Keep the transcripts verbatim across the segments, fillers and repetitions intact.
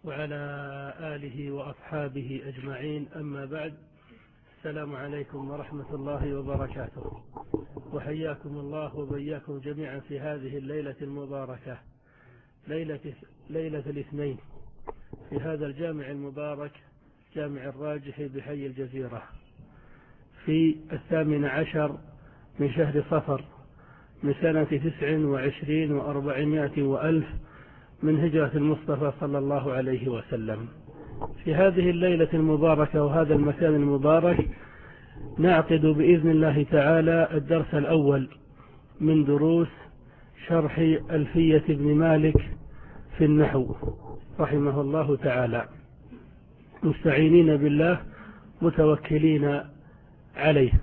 وعلى آله وأصحابه أجمعين، أما بعد. السلام عليكم ورحمة الله وبركاته، وحياكم الله وبياكم جميعا في هذه الليلة المباركة، ليلة, ليلة الاثنين، في هذا الجامع المبارك، جامع الراجح بحي الجزيرة، في الثامن عشر من شهر صفر من سنة تسع وعشرين وأربعمائة وألف من هجرة المصطفى صلى الله عليه وسلم. في هذه الليلة المباركة وهذا المكان المبارك نعقد بإذن الله تعالى الدرس الأول من دروس شرح ألفية ابن مالك في النحو رحمه الله تعالى، مستعينين بالله متوكلين عليه.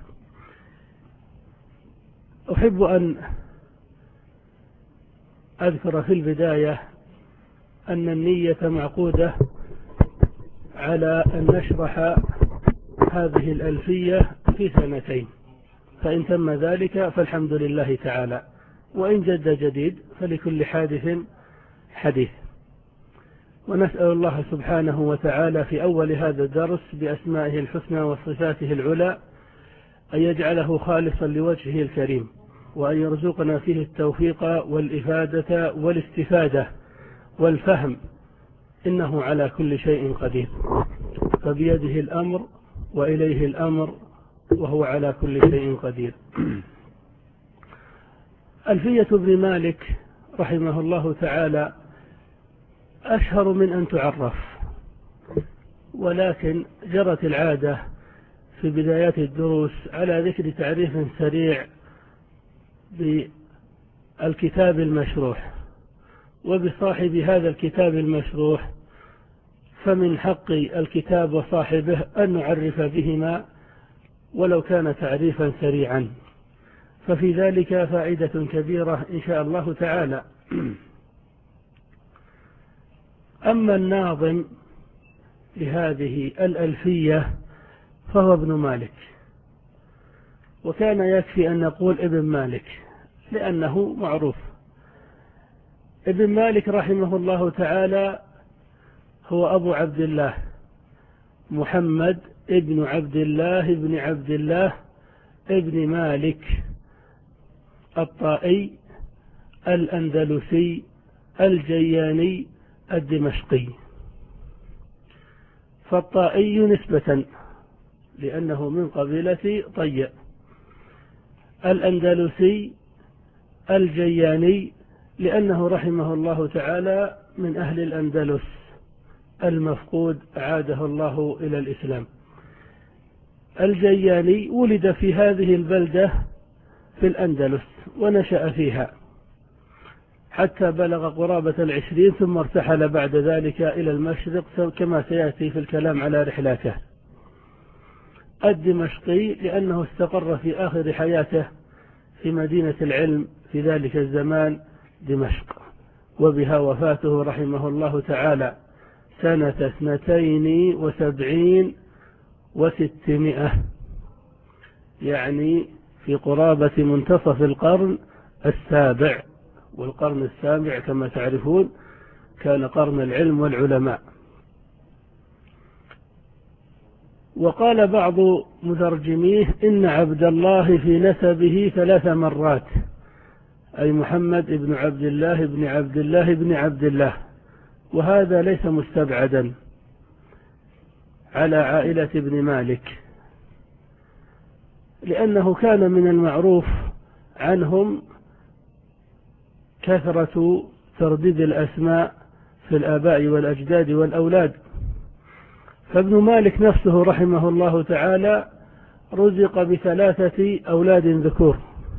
أحب أن أذكر في البداية أن النية معقودة على أن نشرح هذه الألفية في سنتين، فإن تم ذلك فالحمد لله تعالى، وإن جد جديد فلكل حادث حديث. ونسأل الله سبحانه وتعالى في أول هذا الدرس بأسمائه الحسنى وصفاته العلى أن يجعله خالصا لوجهه الكريم، وأن يرزقنا فيه التوفيق والإفادة والاستفادة والفهم، إنه على كل شيء قدير، فبيده الأمر وإليه الأمر وهو على كل شيء قدير. ألفية ابن مالك رحمه الله تعالى أشهر من أن تعرف، ولكن جرت العادة في بدايات الدروس على ذكر تعريف سريع بالكتاب المشروح وبصاحب هذا الكتاب المشروح، فمن حق الكتاب وصاحبه أن نعرف بهما ولو كان تعريفا سريعا، ففي ذلك فائدة كبيرة إن شاء الله تعالى. أما الناظم لهذه الألفية فهو ابن مالك، وكان يكفي أن نقول ابن مالك لأنه معروف. ابن مالك رحمه الله تعالى هو أبو عبد الله محمد ابن عبد الله ابن عبد الله ابن مالك الطائي الأندلسي الجياني الدمشقي. فالطائي نسبة لأنه من قبيلة طي، الأندلسي الجياني لأنه رحمه الله تعالى من أهل الأندلس المفقود عاده الله إلى الإسلام. الجياني ولد في هذه البلدة في الأندلس ونشأ فيها حتى بلغ قرابة العشرين، ثم ارتحل بعد ذلك إلى المشرق كما سيأتي في الكلام على رحلاته. الدمشقي لأنه استقر في آخر حياته في مدينة العلم في ذلك الزمان دمشق، وبها وفاته رحمه الله تعالى سنة اثنتين وسبعين وستمائة، يعني في قرابة منتصف القرن السابع، والقرن السابع كما تعرفون كان قرن العلم والعلماء. وقال بعض مترجميه إن عبد الله في نسبه ثلاث مرات، أي محمد بن عبد الله بن عبد الله بن عبد الله، وهذا ليس مستبعدا على عائلة ابن مالك، لأنه كان من المعروف عنهم كثرة ترديد الأسماء في الآباء والأجداد والأولاد. فابن مالك نفسه رحمه الله تعالى رزق بثلاثة أولاد ذكور.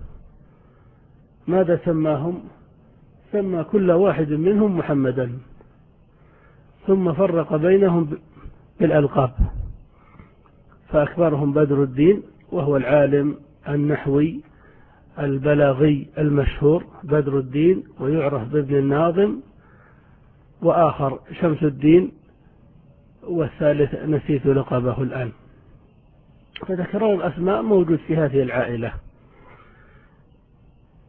ماذا سماهم؟ سمى كل واحد منهم محمدا، ثم فرق بينهم بالألقاب، فأكبرهم بدر الدين وهو العالم النحوي البلاغي المشهور بدر الدين، ويعرف بابن الناظم، وآخر شمس الدين، والثالث نسيت لقبه الآن. فتكرار الأسماء موجود في هذه العائلة.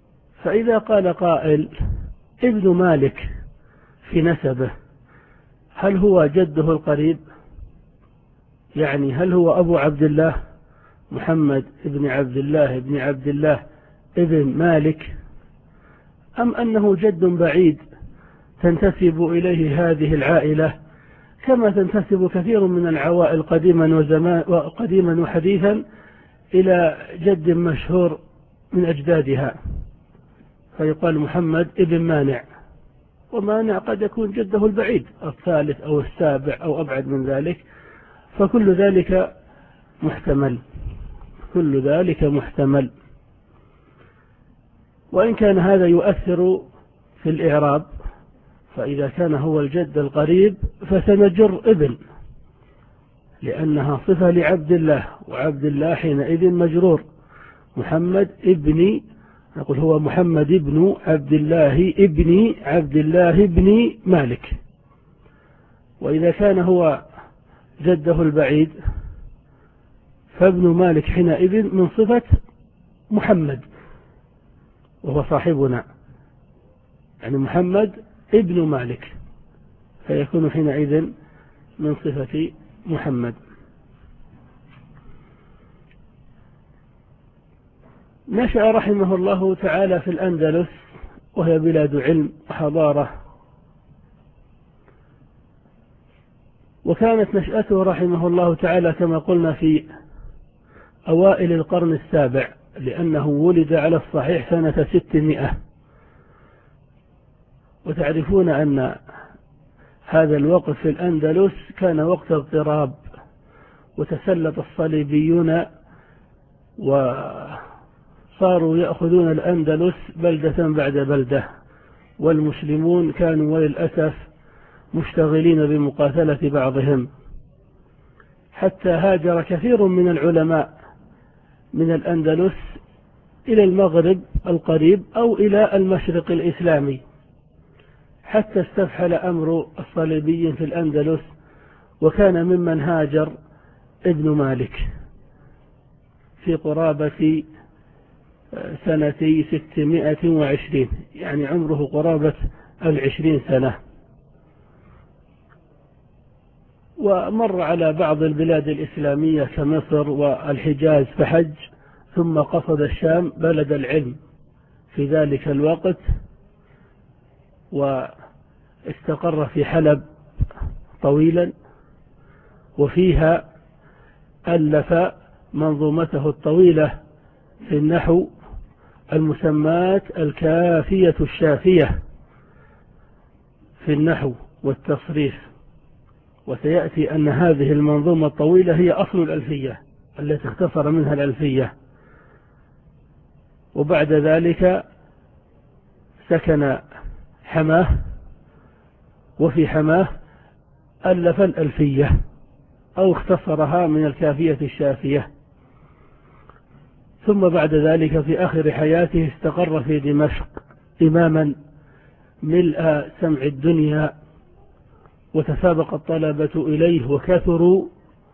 فإذا قال قائل ابن مالك في نسبه هل هو جده القريب؟ يعني هل هو أبو عبد الله محمد ابن عبد الله ابن عبد الله ابن مالك، أم أنه جد بعيد تنتسب إليه هذه العائلة كما تنتسب كثير من العوائل قديما وزمان وقديما وحديثا إلى جد مشهور من أجدادها، فيقال محمد ابن مانع، ومانع قد يكون جده البعيد الثالث أو السابع أو أبعد من ذلك، فكل ذلك محتمل، كل ذلك محتمل. وإن كان هذا يؤثر في الإعراب، فإذا كان هو الجد القريب فسنجر ابن، لأنها صفة لعبد الله، وعبد الله حينئذ مجرور. محمد ابن، نقول هو محمد ابن عبد الله ابن عبد الله ابن مالك. وإذا كان هو جده البعيد فابن مالك حينئذ من صفة محمد وهو صاحبنا، يعني محمد ابن مالك، فيكون حينئذ من صفة محمد. نشأ رحمه الله تعالى في الأندلس، وهي بلاد علم وحضارة، وكانت نشأته رحمه الله تعالى كما قلنا في أوائل القرن السابع، لأنه ولد على الصحيح سنة ستمائة، وتعرفون أن هذا الوقت في الأندلس كان وقت اضطراب، وتسلط الصليبيون وصاروا يأخذون الأندلس بلدة بعد بلدة، والمسلمون كانوا وللأسف مشتغلين بمقاتلة بعضهم، حتى هاجر كثير من العلماء من الأندلس إلى المغرب القريب أو إلى المشرق الإسلامي، حتى استفحل أمر الصليبيين في الأندلس، وكان ممن هاجر ابن مالك في قرابة سنتي ستمائة وعشرين، يعني عمره قرابة العشرين سنة، ومر على بعض البلاد الإسلامية كمصر والحجاز فحج، ثم قصد الشام بلد العلم في ذلك الوقت، واستقر في حلب طويلا، وفيها ألف منظومته الطويلة في النحو المسمات الكافية الشافية في النحو والتصريف. وسيأتي أن هذه المنظومة الطويلة هي أصل الألفية التي اختصر منها الألفية. وبعد ذلك سكن حماه، وفي حماه ألف الألفية أو اختصرها من الكافية الشافية. ثم بعد ذلك في آخر حياته استقر في دمشق إماما ملء سمع الدنيا، وتسابق الطلبة إليه وكثروا،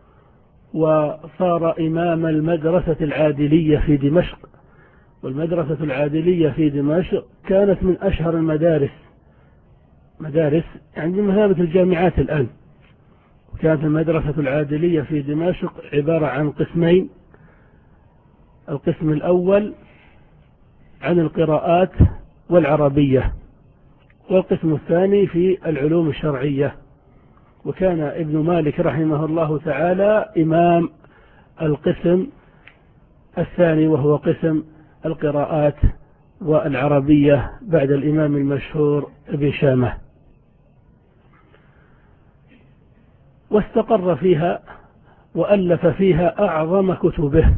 وصار إمام المدرسة العادلية في دمشق. والمدرسة العادلية في دمشق كانت من أشهر المدارس، مدارس يعني مثابة الجامعات الآن. كانت المدرسة العادلية في دمشق عبارة عن قسمين: القسم الأول عن القراءات والعربية، والقسم الثاني في العلوم الشرعية. وكان ابن مالك رحمه الله تعالى إمام القسم الثاني، وهو قسم القراءات والعربية بعد الإمام المشهور ابن شامة، واستقر فيها وألف فيها أعظم كتبه،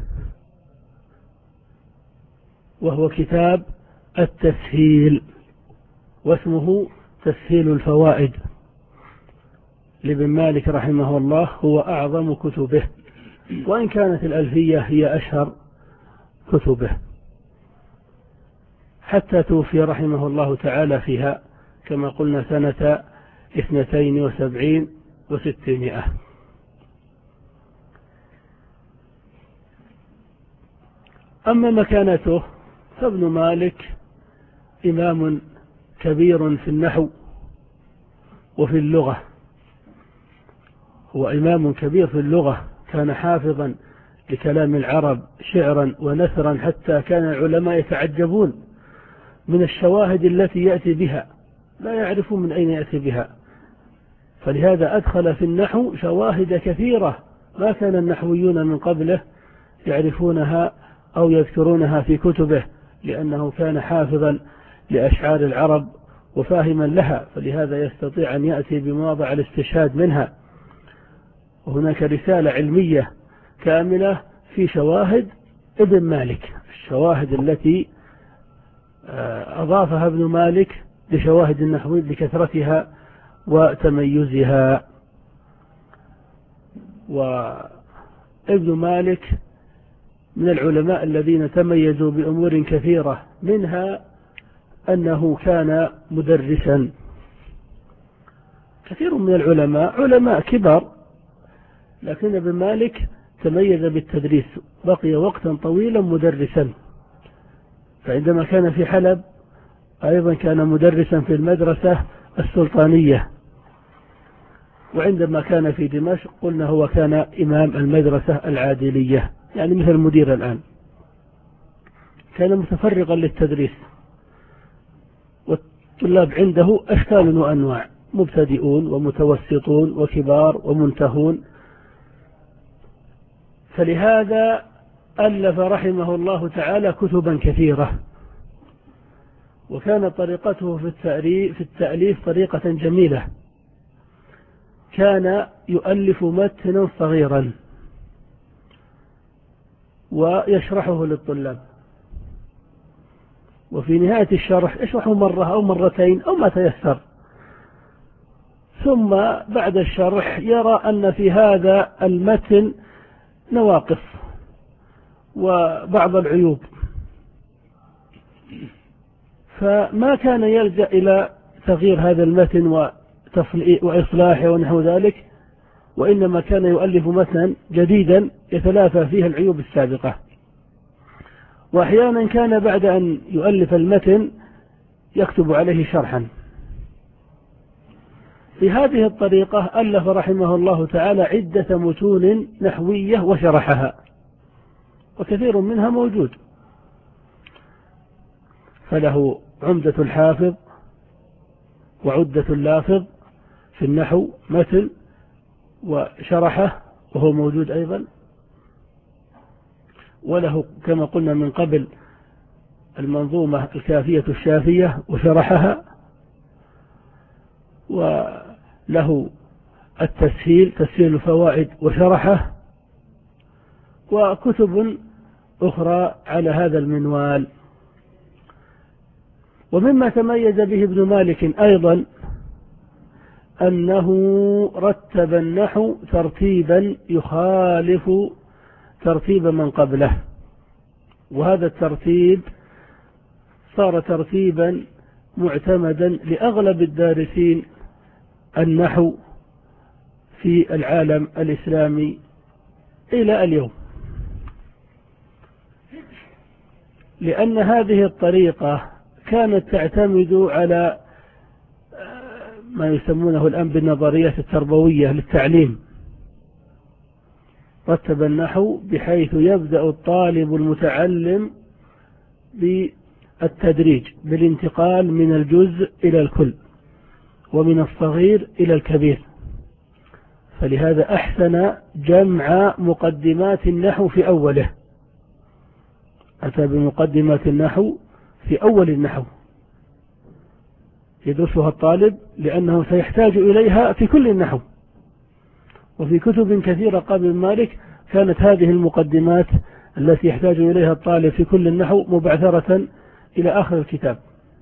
وهو كتاب التسهيل، واسمه تسهيل الفوائد لابن مالك رحمه الله، هو أعظم كتبه، وإن كانت الألفية هي أشهر كتبه، حتى توفي رحمه الله تعالى فيها كما قلنا سنة اثنتين وسبعين وستمائة. أما مكانته فابن مالك إمام كبير في النحو وفي اللغة، هو إمام كبير في اللغة، كان حافظا لكلام العرب شعرا ونثرا، حتى كان العلماء يتعجبون من الشواهد التي يأتي بها، لا يعرفون من أين يأتي بها. فلهذا أدخل في النحو شواهد كثيرة ما كان النحويون من قبله يعرفونها أو يذكرونها في كتبه، لأنه كان حافظا لأشعار العرب وفاهما لها، فلهذا يستطيع أن يأتي بمواضع الاستشهاد منها. وهناك رسالة علمية كاملة في شواهد ابن مالك، الشواهد التي أضافها ابن مالك لشواهد النحو لكثرتها وتميزها. وابن مالك من العلماء الذين تميزوا بأمور كثيرة، منها أنه كان مدرسا. كثير من العلماء علماء كبار، لكن ابن مالك تميز بالتدريس، بقي وقتا طويلا مدرسا. فعندما كان في حلب أيضا كان مدرسا في المدرسة السلطانية، وعندما كان في دمشق قلنا هو كان إمام المدرسة العادلية، يعني مثل المدير الآن. كان متفرغا للتدريس، والطلاب عنده أشكال وأنواع، مبتدئون ومتوسطون وكبار ومنتهون. فلهذا ألف رحمه الله تعالى كتبا كثيرة، وكان طريقته في التأليف طريقة جميلة. كان يؤلف متنا صغيرا ويشرحه للطلاب، وفي نهاية الشرح يشرحه مرة أو مرتين أو ما تيسر، ثم بعد الشرح يرى أن في هذا المتن نواقص وبعض العيوب، فما كان يلجأ إلى تغيير هذا المتن وإصلاحه ونحو ذلك، وإنما كان يؤلف متنا جديدا يتلافى فيه العيوب السابقة. وأحيانا كان بعد أن يؤلف المتن يكتب عليه شرحا. في هذه الطريقة ألف رحمه الله تعالى عدة متون نحوية وشرحها، وكثير منها موجود. فله عمدة الحافظ وعدة اللافظ في النحو متن وشرحه وهو موجود أيضا. وله كما قلنا من قبل المنظومة الكافية الشافية وشرحها، وله التسهيل تسهيل الفوائد وشرحه، وكتب أخرى على هذا المنوال. ومما تميز به ابن مالك أيضا أنه رتب النحو ترتيبا يخالف ترتيب من قبله، وهذا الترتيب صار ترتيبا معتمدا لأغلب الدارسين النحو في العالم الإسلامي إلى اليوم، لأن هذه الطريقة كانت تعتمد على ما يسمونه الآن بالنظريات التربوية للتعليم. رتب النحو بحيث يبدأ الطالب المتعلم بالتدريج، بالانتقال من الجزء إلى الكل ومن الصغير إلى الكبير. فلهذا أحسن جمع مقدمات النحو في أوله، أتى بمقدمات النحو في أول النحو يدرسها الطالب، لأنه سيحتاج إليها في كل النحو. وفي كتب كثيرة قبل مالك كانت هذه المقدمات التي يحتاج إليها الطالب في كل النحو مبعثرة إلى آخر الكتاب.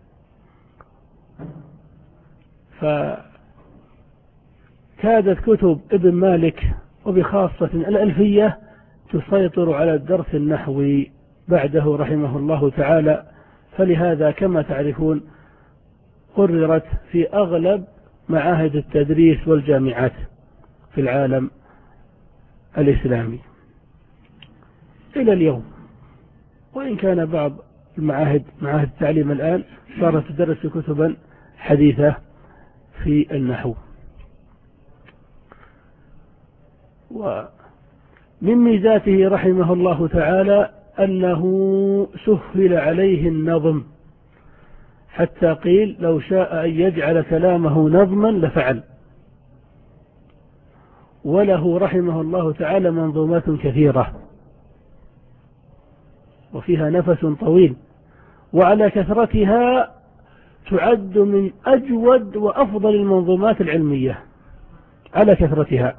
فكادت كتب ابن مالك وبخاصة الألفية تسيطر على الدرس النحوي بعده رحمه الله تعالى. فلهذا كما تعرفون قررت في أغلب معاهد التدريس والجامعات في العالم الإسلامي إلى اليوم، وإن كان بعض المعاهد معاهد التعليم الآن صارت تدرس كتبا حديثة في النحو. ومن ميزاته رحمه الله تعالى أنه سهل عليه النظم، حتى قيل لو شاء أن يجعل كلامه نظما لفعل. وله رحمه الله تعالى منظومات كثيرة وفيها نفس طويل، وعلى كثرتها تعد من أجود وأفضل المنظومات العلمية على كثرتها،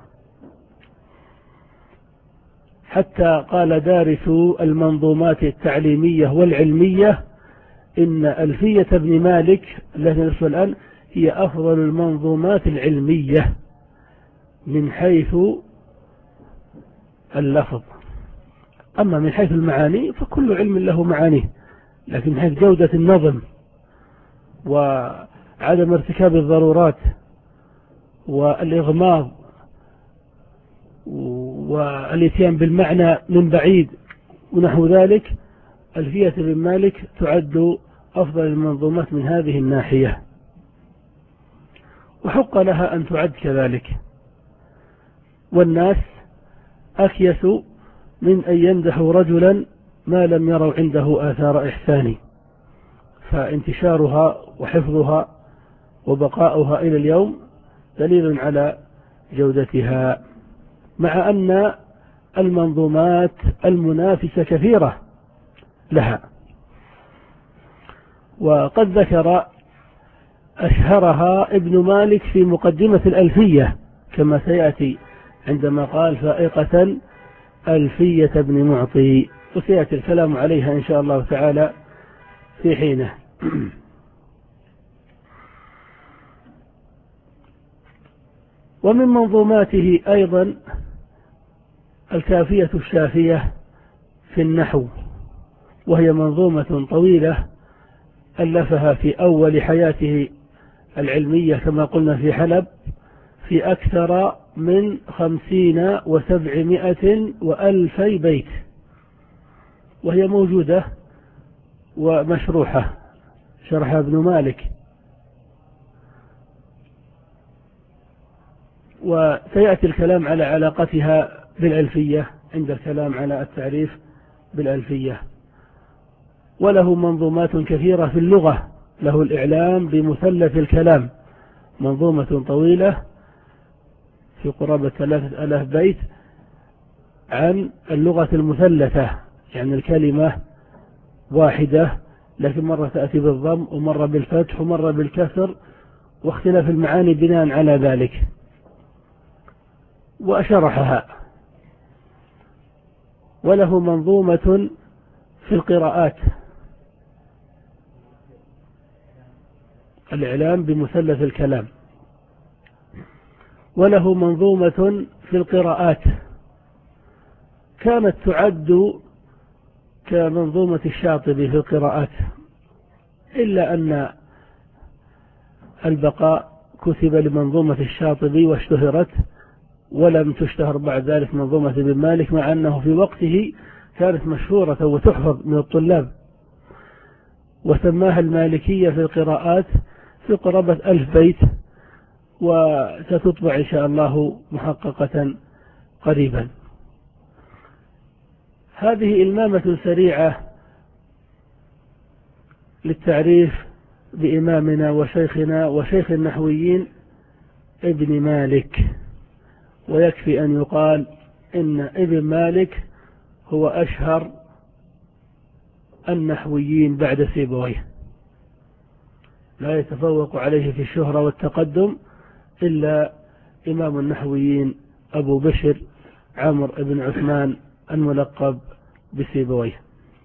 حتى قال دارس المنظومات التعليمية والعلمية إن ألفية ابن مالك التي ندرسها الآن هي أفضل المنظومات العلمية من حيث اللفظ. أما من حيث المعاني فكل علم له معانيه، لكن من حيث جودة النظم وعدم ارتكاب الضرورات والإغماض والاتيان بالمعنى من بعيد ونحو ذلك، ألفية ابن مالك تعد أفضل المنظومات من هذه الناحية، وحق لها أن تعد كذلك. والناس أكيس من أن يمدحوا رجلا ما لم يروا عنده آثار إحسان، فانتشارها وحفظها وبقاؤها إلى اليوم دليل على جودتها، مع أن المنظومات المنافسة كثيرة لها. وقد ذكر أشهرها ابن مالك في مقدمة الألفية كما سيأتي عندما قال فائقة ألفية ابن معطي، وسيأتي الكلام عليها إن شاء الله تعالى في حينه. ومن منظوماته أيضا الكافية الشافية في النحو، وهي منظومة طويلة ألفها في أول حياته العلمية كما قلنا في حلب في أكثر من خمسين وسبعمائة وألفي بيت، وهي موجودة ومشروحة شرحها ابن مالك. وسيأتي الكلام على علاقتها بالألفية عند الكلام على التعريف بالألفية. وله منظومات كثيرة في اللغة، له الإعلام بمثلث الكلام، منظومة طويلة في قرابة ثلاثة آلاف بيت عن اللغة المثلثة، يعني الكلمة واحدة لكن مرة تأتي بالضم ومرة بالفتح ومرة بالكسر، واختلاف المعاني بناء على ذلك، وأشرحها. وله منظومة في القراءات، الإعلام بمثلث الكلام. وله منظومة في القراءات كانت تعد كمنظومة الشاطبي في القراءات، إلا أن البقاء كتب لمنظومة الشاطبي واشتهرت، ولم تشتهر بعد ذلك منظومة ابن مالك، مع أنه في وقته كانت مشهورة وتحفظ من الطلاب، وسماها المالكية في القراءات في قرابة ألف بيت، وستطبع إن شاء الله محققة قريبا. هذه إلمامة سريعة للتعريف بإمامنا وشيخنا وشيخ النحويين ابن مالك، ويكفي أن يقال إن ابن مالك هو أشهر النحويين بعد سيبويه، لا يتفوق عليه في الشهرة والتقدم إلا إمام النحويين أبو بشر عمرو بن عثمان الملقب بسيبويه.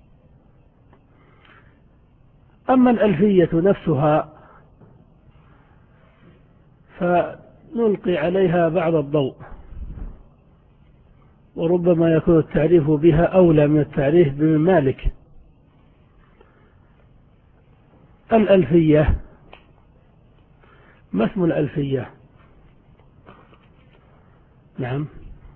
أما الألفية نفسها فنلقي عليها بعض الضوء، وربما يكون التعريف بها أولى من التعريف بابن مالك. الألفية، ما اسم الألفية؟ نعم،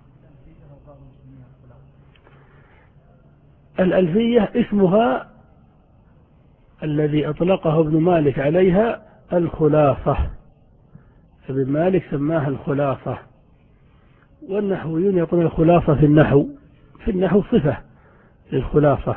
الألفية اسمها الذي أطلقه ابن مالك عليها الخلاصة، ابن مالك سماها الخلاصة، والنحويون يقولون الخلاصة في النحو في النحو صفة للخلاصة،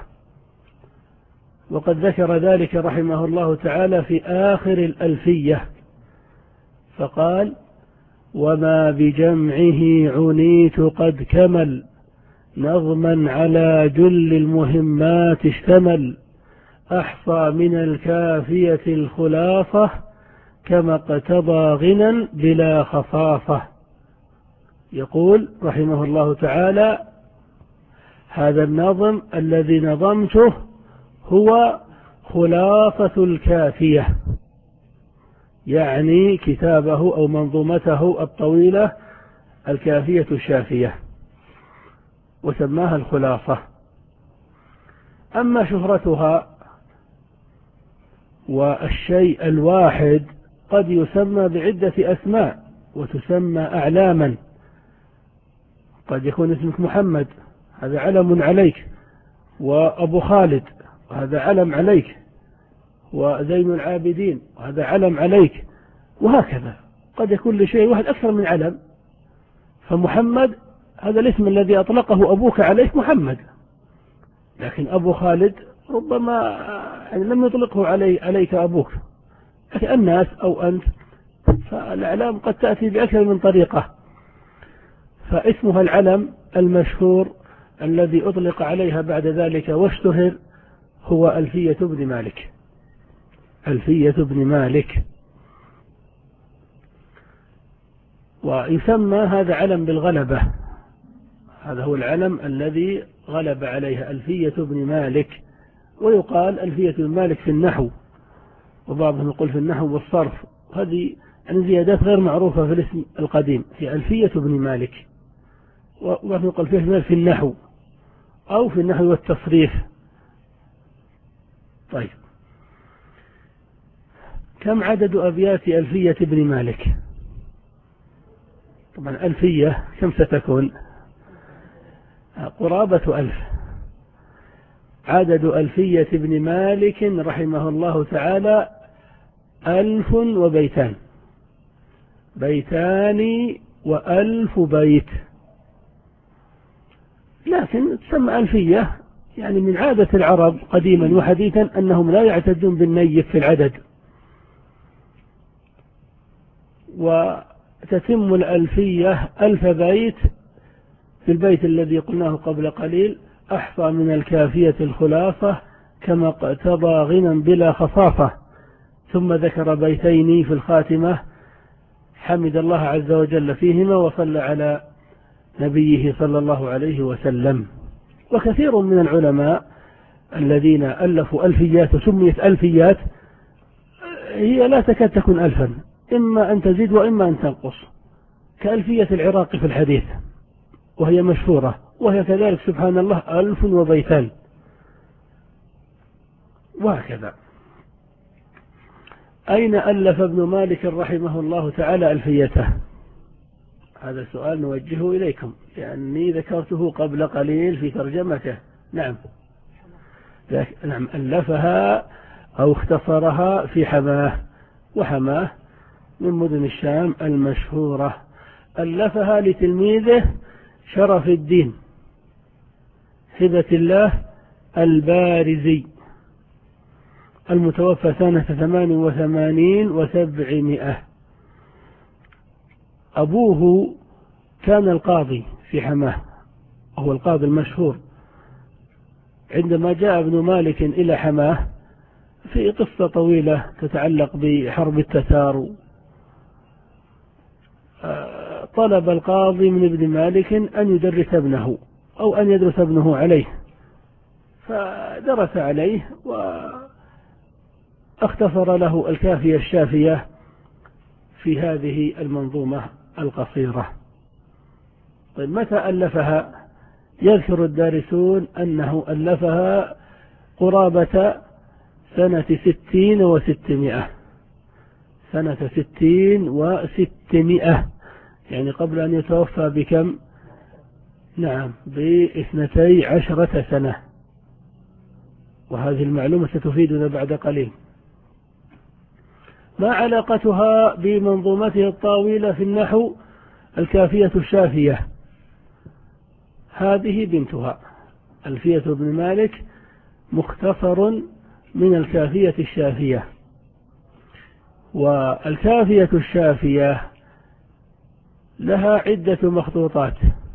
وقد ذكر ذلك رحمه الله تعالى في آخر الألفية فقال: وما بجمعه عنيت قد كمل نظما على جل المهمات اشتمل أحصى من الكافية الخلاصة كما اقتضى غنى بلا خصاصة. يقول رحمه الله تعالى: هذا النظم الذي نظمته هو خلاصة الكافية، يعني كتابه أو منظومته الطويلة الكافية الشافية، وسماها الخلاصة. أما شهرتها والشيء الواحد قد يسمى بعدة أسماء وتسمى أعلاما، قد يكون اسمك محمد، هذا علم عليك، وأبو خالد، وهذا علم عليك، وزين العابدين، وهذا علم عليك، وهكذا قد يكون لشيء واحد أكثر من علم. فمحمد هذا الاسم الذي أطلقه أبوك عليك محمد، لكن أبو خالد ربما يعني لم يطلقه علي عليك أبوك، لكن الناس أو أنت، فالأعلام قد تأتي بأكثر من طريقة. فاسمها العلم المشهور الذي أطلق عليها بعد ذلك واشتهر هو ألفية ابن مالك. ألفية ابن مالك، ويسمى هذا علم بالغلبة، هذا هو العلم الذي غلب عليها ألفية ابن مالك. ويقال ألفية ابن مالك في النحو، وبعضهم يقول في النحو والصرف، هذه يعني زيادات غير معروفة في الاسم القديم، في ألفية ابن مالك. وبعضهم يقول فيه في النحو أو في النحو والتصريف. طيب، كم عدد أبيات ألفية ابن مالك؟ طبعا ألفية كم ستكون؟ قرابة ألف. عدد ألفية ابن مالك رحمه الله تعالى ألف وبيتان، بيتان وألف بيت، لكن تسمى ألفية يعني من عادة العرب قديما وحديثا أنهم لا يعتدون بالنيف في العدد، وتتم الألفية ألف بيت في البيت الذي قلناه قبل قليل: أحصى من الكافية الخلاصة كما اقتضى غنى بلا خصاصة. ثم ذكر بيتين في الخاتمة حمد الله عز وجل فيهما وصلى على نبيه صلى الله عليه وسلم. وكثير من العلماء الذين ألفوا ألفيات وسميت ألفيات هي لا تكاد تكون ألفا، إما أن تزيد وإما أن تنقص، كألفية العراقي في الحديث وهي مشهورة، وهي كذلك سبحان الله ألف وبيتان، وهكذا. أين ألف ابن مالك رحمه الله تعالى ألفيته؟ هذا سؤال نوجهه إليكم لأني ذكرته قبل قليل في ترجمته. نعم نعم ألفها أو اختصرها في حماه، وحماه من مدن الشام المشهورة. ألفها لتلميذه شرف الدين هبة الله البارزي المتوفى سنة ثمان وثمانين وسبعمائة. أبوه كان القاضي في حماه، هو القاضي المشهور. عندما جاء ابن مالك إلى حماه في قصة طويلة تتعلق بحرب التتار، طلب القاضي من ابن مالك أن يدرس ابنه أو أن يدرس ابنه عليه، فدرس عليه واختصر له الكافية الشافية في هذه المنظومة القصيرة. طيب، متى ألفها؟ يذكر الدارسون أنه ألفها قرابة سنة ستين وستمائة، سنة ستين وستمائة، يعني قبل أن يتوفى بكم؟ نعم، باثنتي عشرة سنة، وهذه المعلومة ستفيدنا بعد قليل. ما علاقتها بمنظومته الطاولة في النحو الكافية الشافية هذه بنتها. ألفية ابن مالك مختصر من الكافية الشافية. والكافية الشافية لها عدة مخطوطات،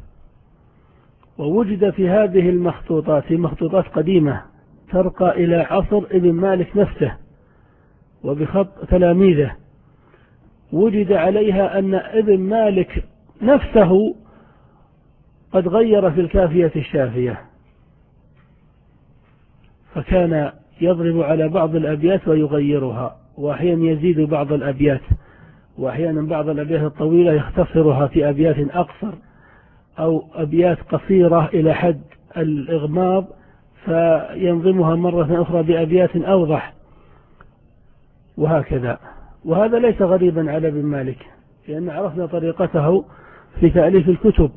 ووجد في هذه المخطوطات في مخطوطات قديمة ترقى إلى عصر ابن مالك نفسه وبخط تلاميذه، وجد عليها أن ابن مالك نفسه قد غير في الكافية الشافية، فكان يضرب على بعض الأبيات ويغيرها، وأحيانا يزيد بعض الأبيات، وأحيانا بعض الأبيات الطويلة يختصرها في أبيات أقصر، أو أبيات قصيرة إلى حد الإغماض فينظمها مرة أخرى بأبيات أوضح، وهكذا. وهذا ليس غريبا على ابن مالك، لأن عرفنا طريقته في تأليف الكتب.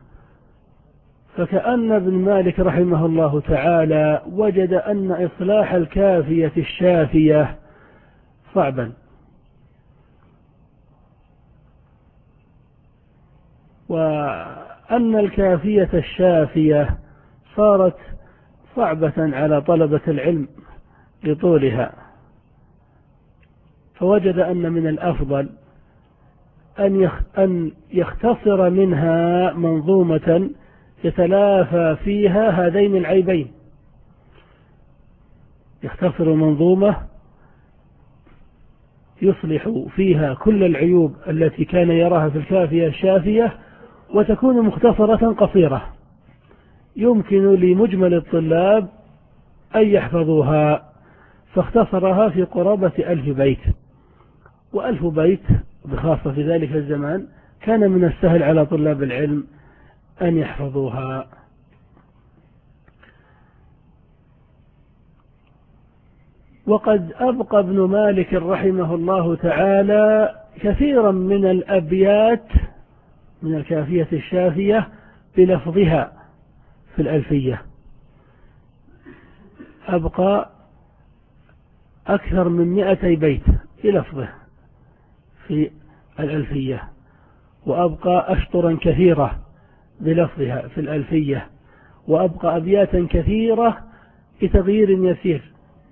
فكأن ابن مالك رحمه الله تعالى وجد أن إصلاح الكافية الشافية صعبا، وأن الكافية الشافية صارت صعبة على طلبة العلم لطولها، فوجد أن من الأفضل أن يختصر منها منظومة يتلافى فيها هذين العيبين. يختصر منظومة يصلح فيها كل العيوب التي كان يراها في الكافية الشافية، وتكون مختصرة قصيرة يمكن لمجمل الطلاب أن يحفظوها، فاختصرها في قرابة ألف بيت. وألف بيت بخاصة في ذلك الزمان كان من السهل على طلاب العلم أن يحفظوها. وقد أبقى ابن مالك رحمه الله تعالى كثيرا من الأبيات من الكافية الشافية بلفظها في الألفية، أبقى أكثر من مئتي بيت بلفظه في الألفية، وأبقى أشطرا كثيرة بلفظها في الألفية، وأبقى أبياتا كثيرة بتغيير يسير.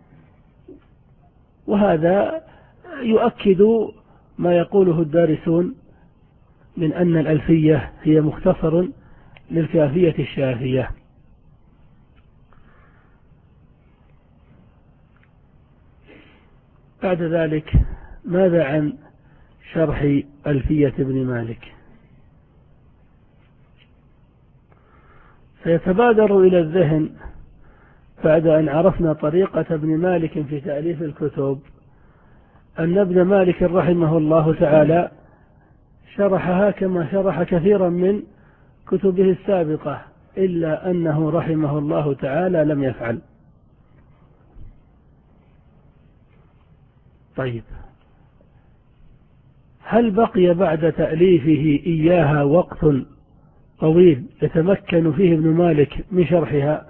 وهذا يؤكد ما يقوله الدارسون من أن الألفية هي مختصر للكافية الشافية. بعد ذلك ماذا عن شرح ألفية ابن مالك؟ سيتبادر إلى الذهن بعد أن عرفنا طريقة ابن مالك في تأليف الكتب أن ابن مالك رحمه الله تعالى شرحها كما شرح كثيرا من كتبه السابقة، إلا أنه رحمه الله تعالى لم يفعل. طيب، هل بقي بعد تأليفه إياها وقت طويل يتمكن فيه ابن مالك من شرحها؟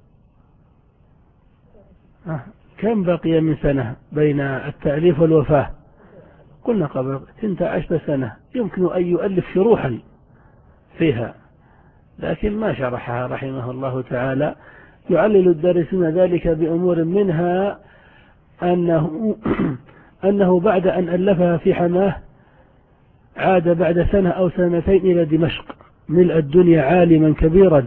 كم بقي من سنة بين التأليف والوفاة؟ قلنا قبل ثنتا عشر سنة، يمكن أن يؤلف شروحا فيها، لكن ما شرحها رحمه الله تعالى. يعلل الدارسون ذلك بأمور منها أنه, أنه بعد أن ألفها في حماه عاد بعد سنة أو سنتين إلى دمشق ملء الدنيا عالما كبيرا،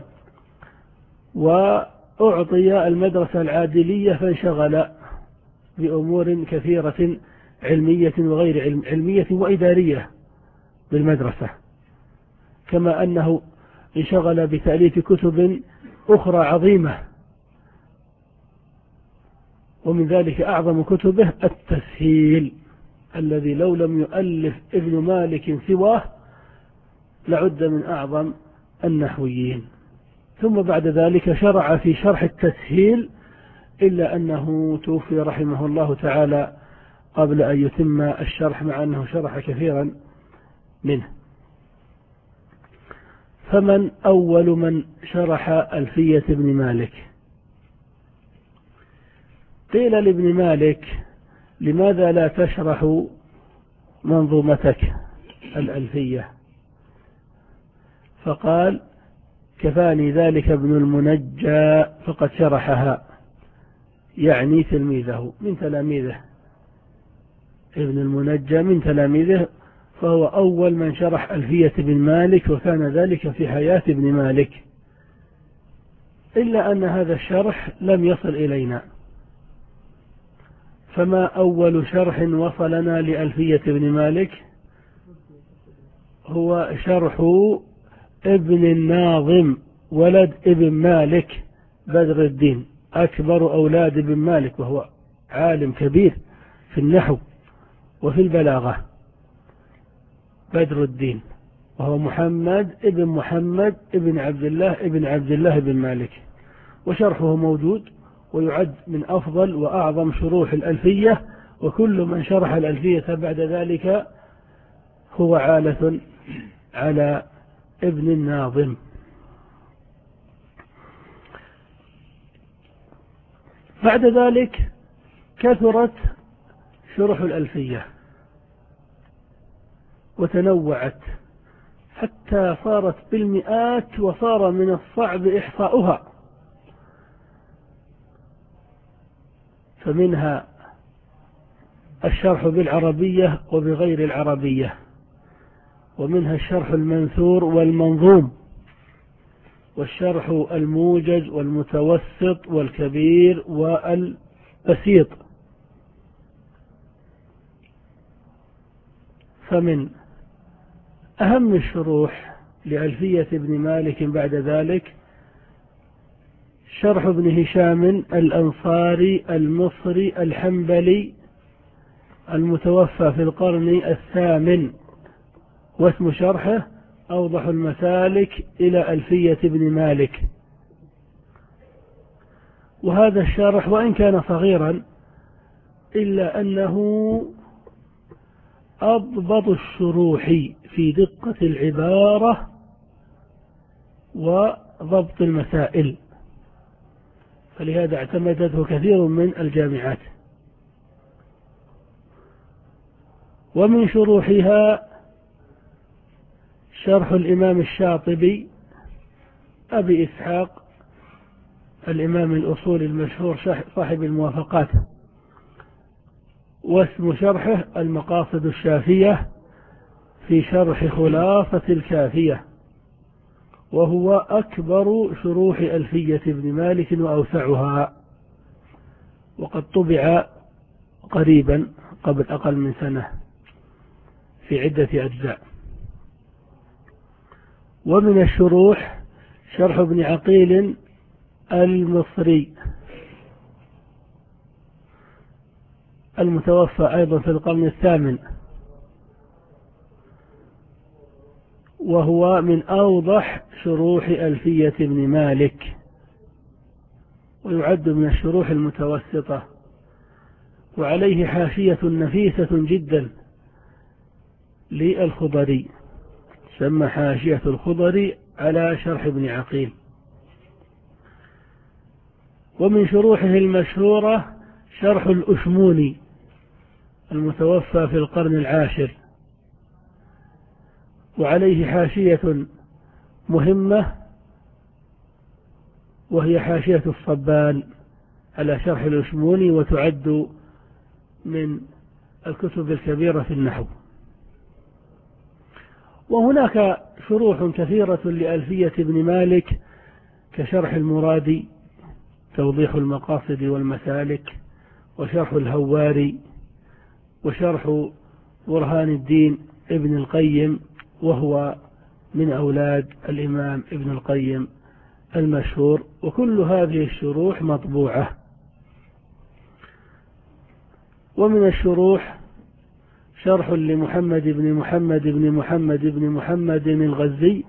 وأعطي المدرسة العادلية فانشغل بأمور كثيرة علمية وغير علمية وإدارية بالمدرسة، كما أنه انشغل بتأليف كتب أخرى عظيمة، ومن ذلك أعظم كتبه التسهيل الذي لو لم يؤلف ابن مالك سواه لعد من أعظم النحويين. ثم بعد ذلك شرع في شرح التسهيل، إلا أنه توفي رحمه الله تعالى قبل أن يتم الشرح، مع أنه شرح كثيرا منه. فمن أول من شرح ألفية ابن مالك؟ قيل لابن مالك: لماذا لا تشرح منظومتك الألفية؟ فقال كفاني ذلك ابن المنجى فقد شرحها، يعني تلميذه من تلاميذه، ابن المنجى من تلاميذه، فهو أول من شرح ألفية بن مالك، وكان ذلك في حياة ابن مالك، إلا أن هذا الشرح لم يصل إلينا. فما أول شرح وصلنا لألفية بن مالك؟ هو شرح ابن الناظم ولد ابن مالك بدر الدين، أكبر أولاد ابن مالك، وهو عالم كبير في النحو وفي البلاغة، بدر الدين، وهو محمد ابن محمد ابن عبد الله ابن عبد الله بن مالك. وشرحه موجود، ويعد من أفضل وأعظم شروح الألفية، وكل من شرح الألفية بعد ذلك هو عالة على ابن الناظم. بعد ذلك كثرت شروح الألفية وتنوعت حتى صارت بالمئات، وصار من الصعب إحصاؤها. فمنها الشرح بالعربية وبغير العربية، ومنها الشرح المنثور والمنظوم، والشرح الموجز والمتوسط والكبير والبسيط. فمن أهم الشروح لألفية ابن مالك بعد ذلك شرح ابن هشام الأنصاري المصري الحنبلي المتوفى في القرن الثامن، واسم شرحه أوضح المسالك إلى ألفية ابن مالك. وهذا الشرح وإن كان صغيرا إلا أنه أضبط الشروح في دقة العبارة وضبط المسائل، فلهذا اعتمدته كثير من الجامعات. ومن شروحها شرح الإمام الشاطبي أبي إسحاق الإمام الأصول المشهور صاحب الموافقات، واسم شرحه المقاصد الشافية في شرح خلاصة الكافية، وهو أكبر شروح ألفية ابن مالك وأوسعها، وقد طبع قريبا قبل أقل من سنة في عدة أجزاء. ومن الشروح شرح ابن عقيل المصري المتوفى أيضا في القرن الثامن، وهو من أوضح شروح ألفية ابن مالك، ويعد من الشروح المتوسطة، وعليه حاشية نفيسة جدا للخضري، سمى حاشية الخضري على شرح ابن عقيل. ومن شروحه المشهورة شرح الأشموني المتوفى في القرن العاشر، وعليه حاشية مهمة وهي حاشية الصبان على شرح الأشموني، وتعد من الكتب الكبيرة في النحو. وهناك شروح كثيرة لألفية ابن مالك كشرح المرادي توضيح المقاصد والمسالك، وشرح الهواري، وشرح برهان الدين ابن القيم، وهو من أولاد الإمام ابن القيم المشهور. وكل هذه الشروح مطبوعة. ومن الشروح شرح لمحمد بن محمد بن محمد بن محمد الغزي،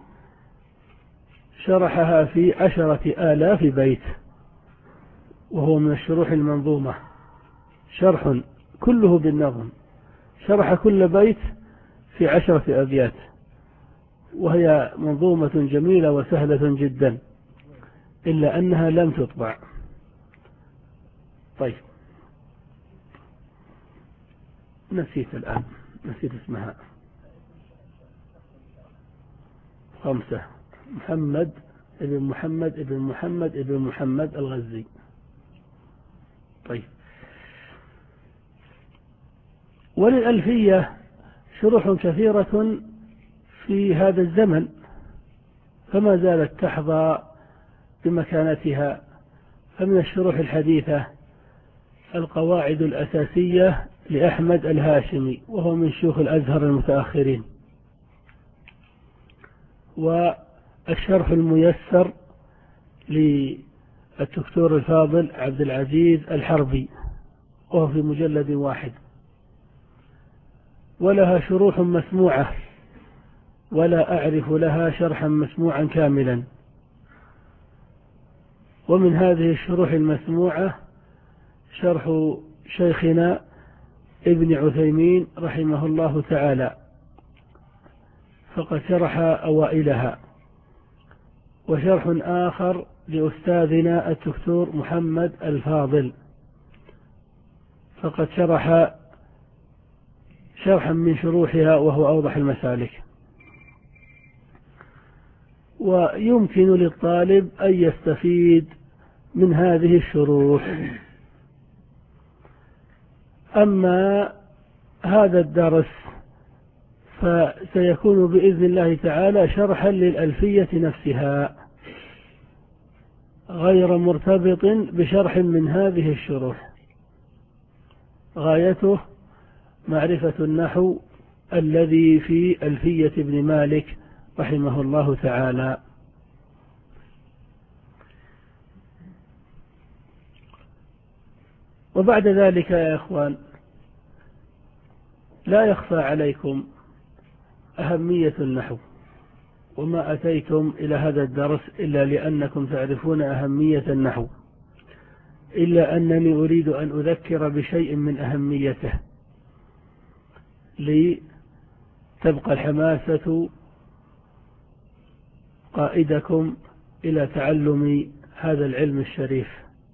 شرحها في عشرة آلاف بيت، وهو من الشروح المنظومة، شرح كله بالنظم، شرح كل بيت في عشرة أبيات، وهي منظومة جميلة وسهلة جدا، إلا أنها لم تطبع. طيب، نسيت الآن، نسيت اسمها. خمسة محمد ابن محمد ابن محمد ابن محمد الغزي. طيب، وللألفية شروح كثيرة في هذا الزمن، فما زالت تحظى بمكانتها. فمن الشروح الحديثة القواعد الأساسية لأحمد الهاشمي، وهو من شيوخ الأزهر المتأخرين، والشرح الميسر للدكتور الفاضل عبد العزيز الحربي، وهو في مجلد واحد. ولها شروح مسموعة، ولا أعرف لها شرحا مسموعا كاملا. ومن هذه الشروح المسموعة شرح شيخنا ابن عثيمين رحمه الله تعالى، فقد شرح أوائلها. وشرح آخر لأستاذنا الدكتور محمد الفاضل، فقد شرح شرحا من شروحها وهو أوضح المسالك. ويمكن للطالب أن يستفيد من هذه الشروح. أما هذا الدرس فسيكون بإذن الله تعالى شرحا للألفية نفسها، غير مرتبط بشرح من هذه الشروح. غايته معرفة النحو الذي في ألفية ابن مالك رحمه الله تعالى. وبعد ذلك يا إخوان، لا يخفى عليكم أهمية النحو، وما أتيتم إلى هذا الدرس إلا لأنكم تعرفون أهمية النحو، إلا أنني أريد أن أذكر بشيء من أهميته لتبقى الحماسة قائدكم إلى تعلم هذا العلم الشريف.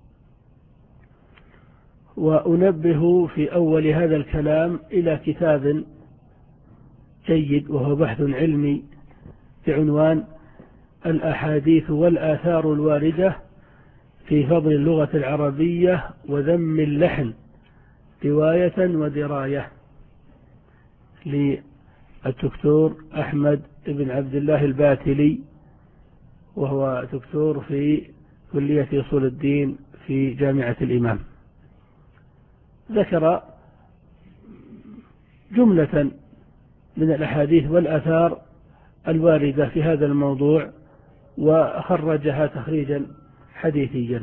وأنبه في أول هذا الكلام إلى كتاب جيد، وهو بحث علمي بعنوان الأحاديث والآثار الواردة في فضل اللغة العربية وذم اللحن رواية ودراية، للدكتور أحمد بن عبد الله الباتلي، وهو دكتور في كلية أصول الدين في جامعة الإمام. ذكر جملة من الأحاديث والآثار الواردة في هذا الموضوع، وخرجها تخريجا حديثيا.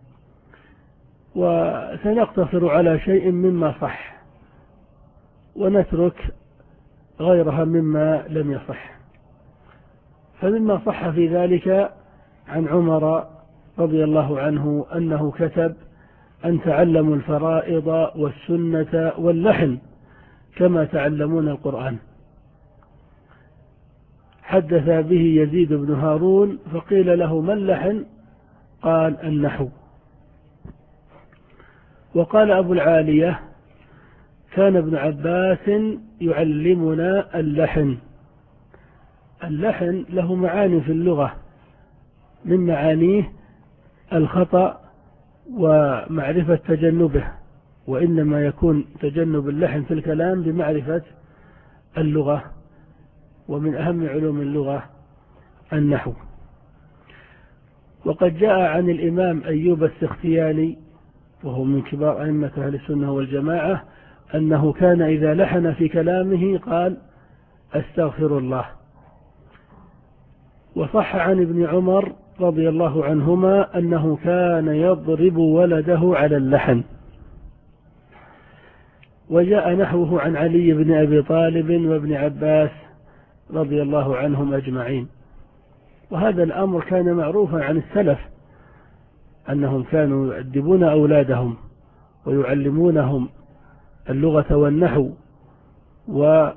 وسنقتصر على شيء مما صح، ونترك غيرها مما لم يصح. فمما صح في ذلك عن عمر رضي الله عنه أنه كتب: أن تعلموا الفرائض والسنة واللحن كما تعلمون القرآن. حدث به يزيد بن هارون فقيل له: ما اللحن؟ قال: النحو. وقال أبو العالية: كان ابن عباس يعلمنا اللحن. اللحن له معاني في اللغة، من معانيه الخطأ ومعرفة تجنبه، وإنما يكون تجنب اللحن في الكلام بمعرفة اللغة، ومن أهم علوم اللغة النحو. وقد جاء عن الإمام أيوب السختياني، وهو من كبار أئمة أهل السنة والجماعة، أنه كان إذا لحن في كلامه قال: أستغفر الله. وصح عن ابن عمر رضي الله عنهما أنه كان يضرب ولده على اللحن. وجاء نحوه عن علي بن أبي طالب وابن عباس رضي الله عنهم أجمعين. وهذا الأمر كان معروفا عن السلف، أنهم كانوا يؤدبون أولادهم ويعلمونهم اللغة والنحو، ولا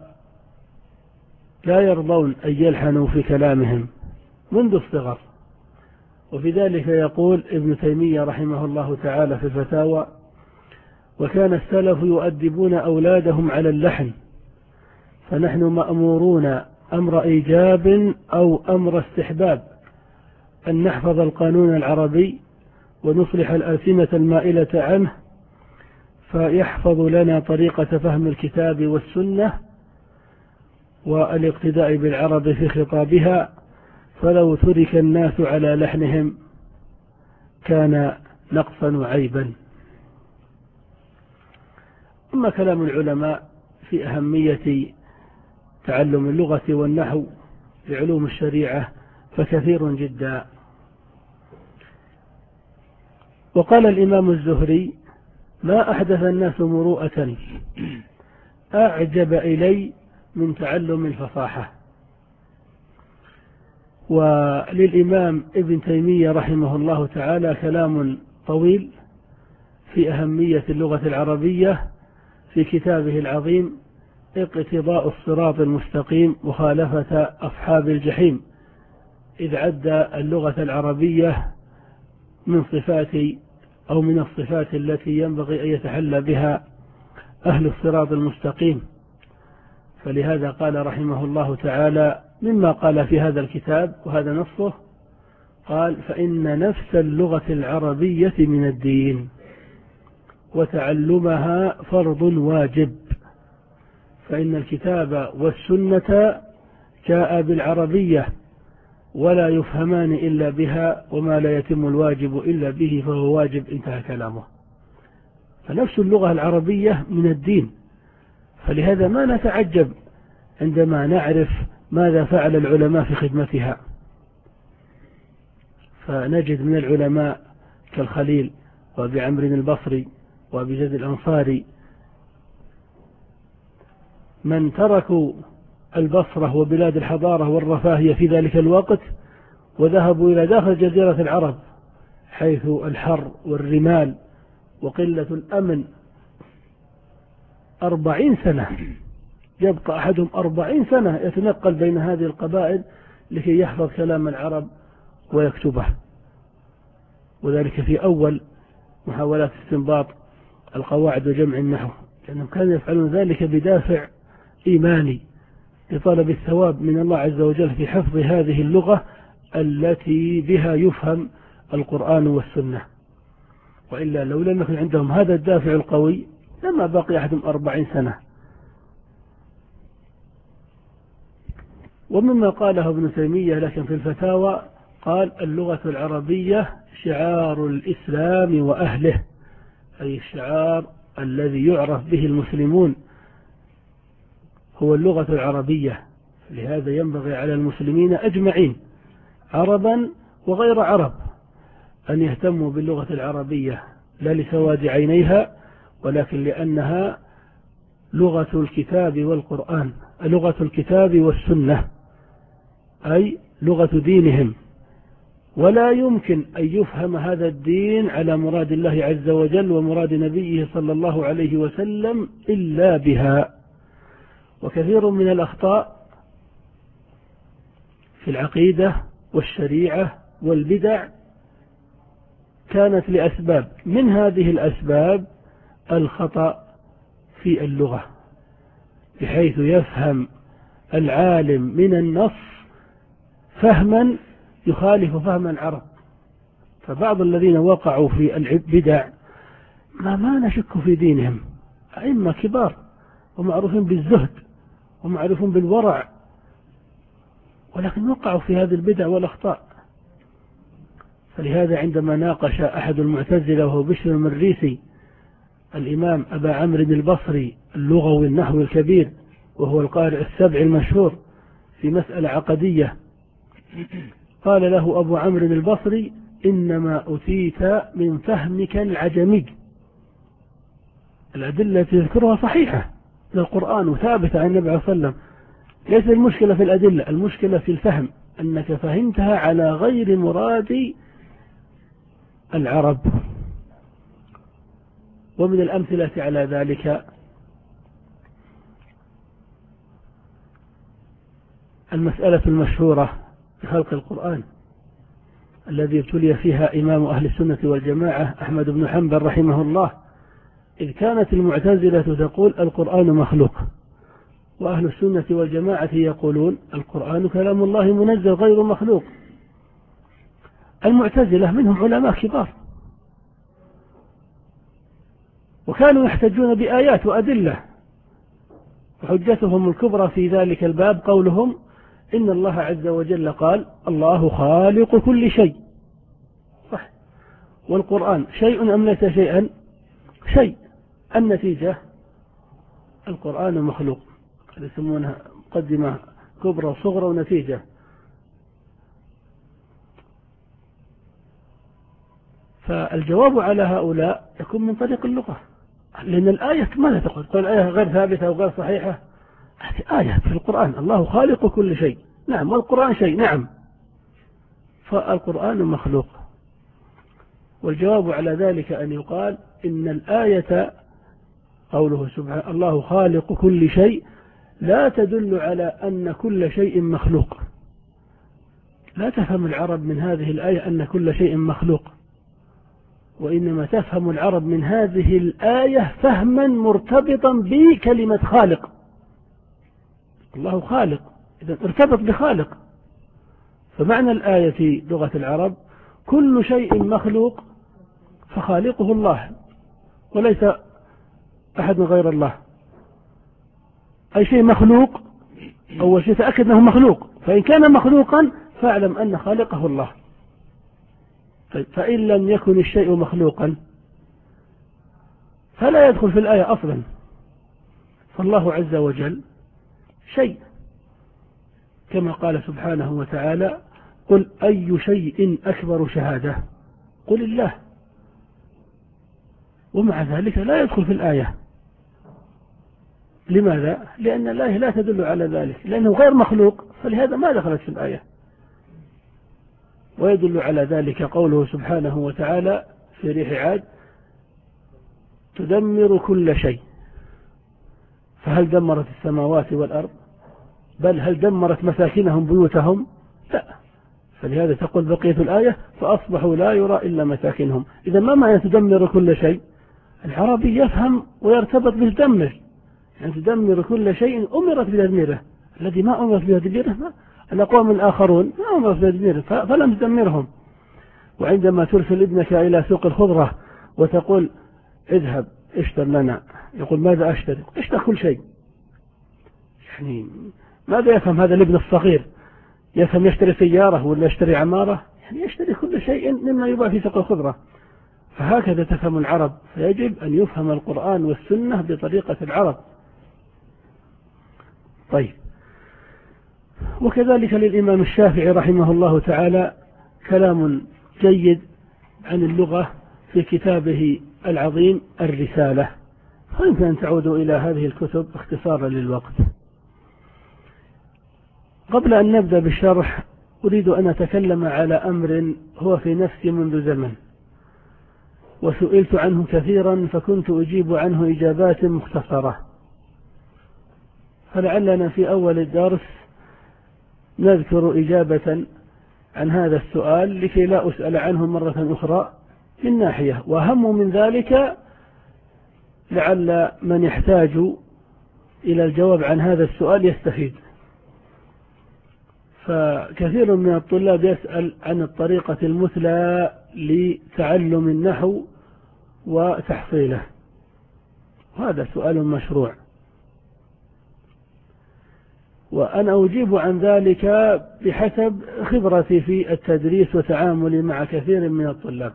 يرضون أن يلحنوا في كلامهم منذ الصغر. وفي ذلك يقول ابن تيمية رحمه الله تعالى في الفتاوى: وكان السلف يؤدبون أولادهم على اللحن، فنحن مأمورون أمر إيجاب أو أمر استحباب أن نحفظ القانون العربي ونصلح الألسنة المائلة عنه، فيحفظ لنا طريقة فهم الكتاب والسنة والاقتداء بالعرب في خطابها، فلو ترك الناس على لحنهم كان نقصا وعيبا. أما كلام العلماء في أهمية تعلم اللغة والنحو لعلوم الشريعة فكثير جدا. وقال الإمام الزهري: ما أحدث الناس مروءة أعجب إلي من تعلم الفصاحة. وللإمام ابن تيمية رحمه الله تعالى كلام طويل في أهمية اللغة العربية في كتابه العظيم اقتضاء الصراط المستقيم مخالفة أصحاب الجحيم، إذ عد اللغة العربية من صفات أو من الصفات التي ينبغي أن يتحلى بها أهل الصراط المستقيم. فلهذا قال رحمه الله تعالى مما قال في هذا الكتاب، وهذا نصه، قال: فإن نفس اللغة العربية من الدين، وتعلمها فرض واجب، فإن الكتاب والسنة جاء بالعربية ولا يفهمان إلا بها، وما لا يتم الواجب إلا به فهو واجب. انتهى كلامه. فنفس اللغة العربية من الدين، فلهذا ما نتعجب عندما نعرف ماذا فعل العلماء في خدمتها. فنجد من العلماء كالخليل وأبي عمرو البصري وأبي زيد الأنصاري من تركوا البصرة وبلاد الحضارة والرفاهية في ذلك الوقت وذهبوا إلى داخل جزيرة العرب، حيث الحر والرمال وقلة الأمن، أربعين سنة يبقى أحدهم أربعين سنة يتنقل بين هذه القبائل لكي يحفظ كلام العرب ويكتبه، وذلك في أول محاولات استنباط القواعد وجمع النحو، لأنهم كانوا يفعلون ذلك بدافع إيماني لطلب الثواب من الله عز وجل في حفظ هذه اللغة التي بها يفهم القرآن والسنة. وإلا لو لم يكن عندهم هذا الدافع القوي لما بقي أحدهم أربعين سنة. ومما قاله ابن تيمية لكن في الفتاوى قال: اللغة العربية شعار الإسلام وأهله، أي الشعار الذي يعرف به المسلمون هو اللغة العربية. لهذا ينبغي على المسلمين أجمعين عربا وغير عرب أن يهتموا باللغة العربية، لا لسواد عينيها ولكن لأنها لغة الكتاب والقرآن، لغة الكتاب والسنة، أي لغة دينهم. ولا يمكن أن يفهم هذا الدين على مراد الله عز وجل ومراد نبيه صلى الله عليه وسلم إلا بها. وكثير من الأخطاء في العقيدة والشريعة والبدع كانت لأسباب، من هذه الأسباب الخطأ في اللغة، بحيث يفهم العالم من النص فهما يخالف فهم العرب. فبعض الذين وقعوا في البدع ما ما نشك في دينهم، أئمة كبار ومعروفين بالزهد ومعروفين بالورع، ولكن وقعوا في هذه البدع والأخطاء. فلهذا عندما ناقش أحد المعتزلة وهو بشر المريسي الإمام أبا عمرو البصري اللغوي النحوي الكبير وهو القارئ السبع المشهور في مسألة عقدية، قال له أبو عمرو البصري: إنما أتيت من فهمك العجمي. الأدلة التي تذكرها صحيحة للقرآن وثابتة عن النبي صلى الله عليه وسلم، ليس المشكلة في الأدلة، المشكلة في الفهم، أنك فهمتها على غير مراد العرب. ومن الأمثلة على ذلك المسألة المشهورة في خلق القرآن الذي ابتلي فيها إمام أهل السنة والجماعة أحمد بن حنبل رحمه الله، إذ كانت المعتزلة تقول القرآن مخلوق، وأهل السنة والجماعة يقولون القرآن كلام الله منزل غير مخلوق. المعتزلة منهم علماء كبار وكانوا يحتجون بآيات وأدلة، وحجتهم الكبرى في ذلك الباب قولهم إن الله عز وجل قال الله خالق كل شيء، صح، والقرآن شيء أم ليس شيئا؟ شيء. النتيجة القرآن مخلوق، يسمونها مقدمة كبرى وصغرى ونتيجة. فالجواب على هؤلاء يكون من طريق اللغة، لأن الآية ماذا تقول؟ تقول الآية غير ثابتة أو غير صحيحة؟ آية في القرآن الله خالق كل شيء، نعم، والقرآن شيء، نعم، فالقرآن مخلوق. والجواب على ذلك أن يقال إن الآية قوله سبحانه الله خالق كل شيء لا تدل على أن كل شيء مخلوق. لا تفهم العرب من هذه الآية أن كل شيء مخلوق، وإنما تفهم العرب من هذه الآية فهما مرتبطا بكلمة خالق. الله خالق، إذا ارتبط بخالق، فمعنى الآية في لغة العرب كل شيء مخلوق فخالقه الله وليس أحد غير الله. أي شيء مخلوق أول شيء تأكد أنه مخلوق، فإن كان مخلوقا فاعلم أن خالقه الله. طيب فإن لم يكن الشيء مخلوقا فلا يدخل في الآية أصلا. فالله عز وجل شيء، كما قال سبحانه وتعالى قل أي شيء أكبر شهادة قل الله، ومع ذلك لا يدخل في الآية. لماذا؟ لأن الآية لا تدل على ذلك، لأنه غير مخلوق، فلهذا ما دخلت في الآية. ويدل على ذلك قوله سبحانه وتعالى في ريح عاد تدمر كل شيء. فهل دمرت السماوات والأرض؟ بل هل دمرت مساكنهم بيوتهم؟ لا. فلهذا تقول بقية الآية فأصبحوا لا يرى إلا مساكنهم. إذا ما معنى تدمر كل شيء؟ العربي يفهم ويرتبط بالدمر، يعني تدمر كل شيء أمرت بتدميره. الذي ما أمرت بتدميره الأقوام الآخرون ما أمرت بتدميره فلم تدمرهم. وعندما ترسل ابنك إلى سوق الخضرة وتقول اذهب اشتر لنا، يقول ماذا أشتري؟ اشتر كل شيء. يعني ماذا يفهم هذا الابن الصغير؟ يفهم يشتري سيارة ولا يشتري عمارة؟ يعني يشتري كل شيء مما يباع في سوق الخضرة. فهكذا تفهم العرب، فيجب أن يفهم القرآن والسنة بطريقة العرب. طيب، وكذلك للإمام الشافعي رحمه الله تعالى كلام جيد عن اللغة في كتابه العظيم الرسالة، فيمكن أن تعودوا إلى هذه الكتب اختصارا للوقت. قبل أن نبدأ بالشرح أريد أن أتكلم على أمر هو في نفسي منذ زمن، وسئلت عنه كثيرا فكنت أجيب عنه إجابات مختصرة، فلعلنا في أول الدرس نذكر إجابة عن هذا السؤال لكي لا أسأل عنه مرة أخرى من ناحية، وأهم من ذلك لعل من يحتاج إلى الجواب عن هذا السؤال يستفيد. فكثير من الطلاب يسأل عن الطريقة المثلى لتعلم النحو وتحصيله، وهذا سؤال مشروع، وأنا أجيب عن ذلك بحسب خبرتي في التدريس وتعاملي مع كثير من الطلاب.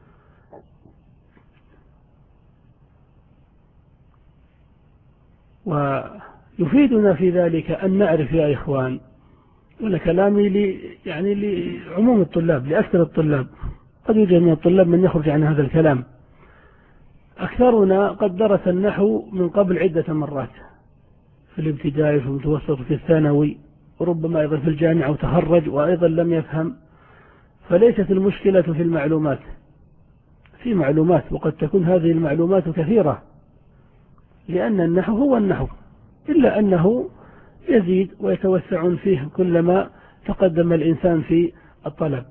ويفيدنا في ذلك أن نعرف يا إخوان، ولا كلامي لي يعني لعموم الطلاب، لأكثر الطلاب، قد يوجد من الطلاب من يخرج عن هذا الكلام. أكثرنا قد درس النحو من قبل عدة مرات في الابتدائي في المتوسط في الثانوي، وربما أيضا في الجامعة وتخرج وأيضا لم يفهم. فليست المشكلة في المعلومات، في معلومات وقد تكون هذه المعلومات كثيرة، لأن النحو هو النحو، إلا أنه يزيد ويتوسع فيه كلما تقدم الإنسان في الطلب.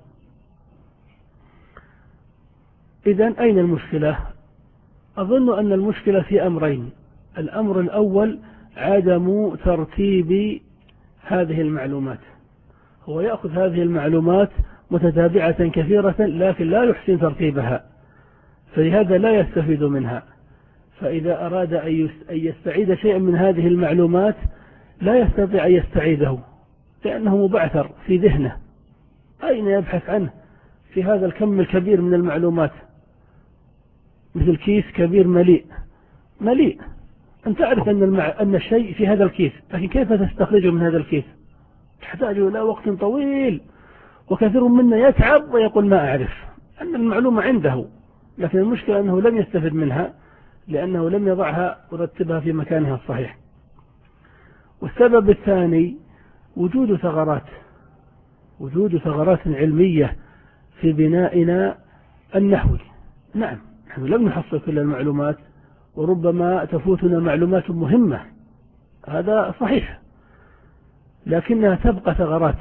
إذن أين المشكلة؟ أظن أن المشكلة في أمرين. الأمر الأول عدم ترتيب هذه المعلومات. هو يأخذ هذه المعلومات متتابعة كثيرة لكن لا يحسن ترتيبها، فلهذا لا يستفيد منها. فإذا أراد أن يستعيد شيئا من هذه المعلومات لا يستطيع أن يستعيده، لأنه مبعثر في ذهنه. أين يبحث عنه في هذا الكم الكبير من المعلومات؟ مثل كيس كبير مليء مليء، أنت تعرف أن, المع... أن الشيء في هذا الكيس، لكن كيف تستخرجه من هذا الكيس؟ تحتاج إلى وقت طويل، وكثير منا يتعب ويقول ما أعرف أن المعلومة عنده، لكن المشكلة أنه لم يستفد منها لأنه لم يضعها ورتبها في مكانها الصحيح. والسبب الثاني وجود ثغرات وجود ثغرات علمية في بنائنا النحوي. نعم، نحن لم نحصل كل المعلومات، وربما تفوتنا معلومات مهمة، هذا صحيح، لكنها تبقى ثغرات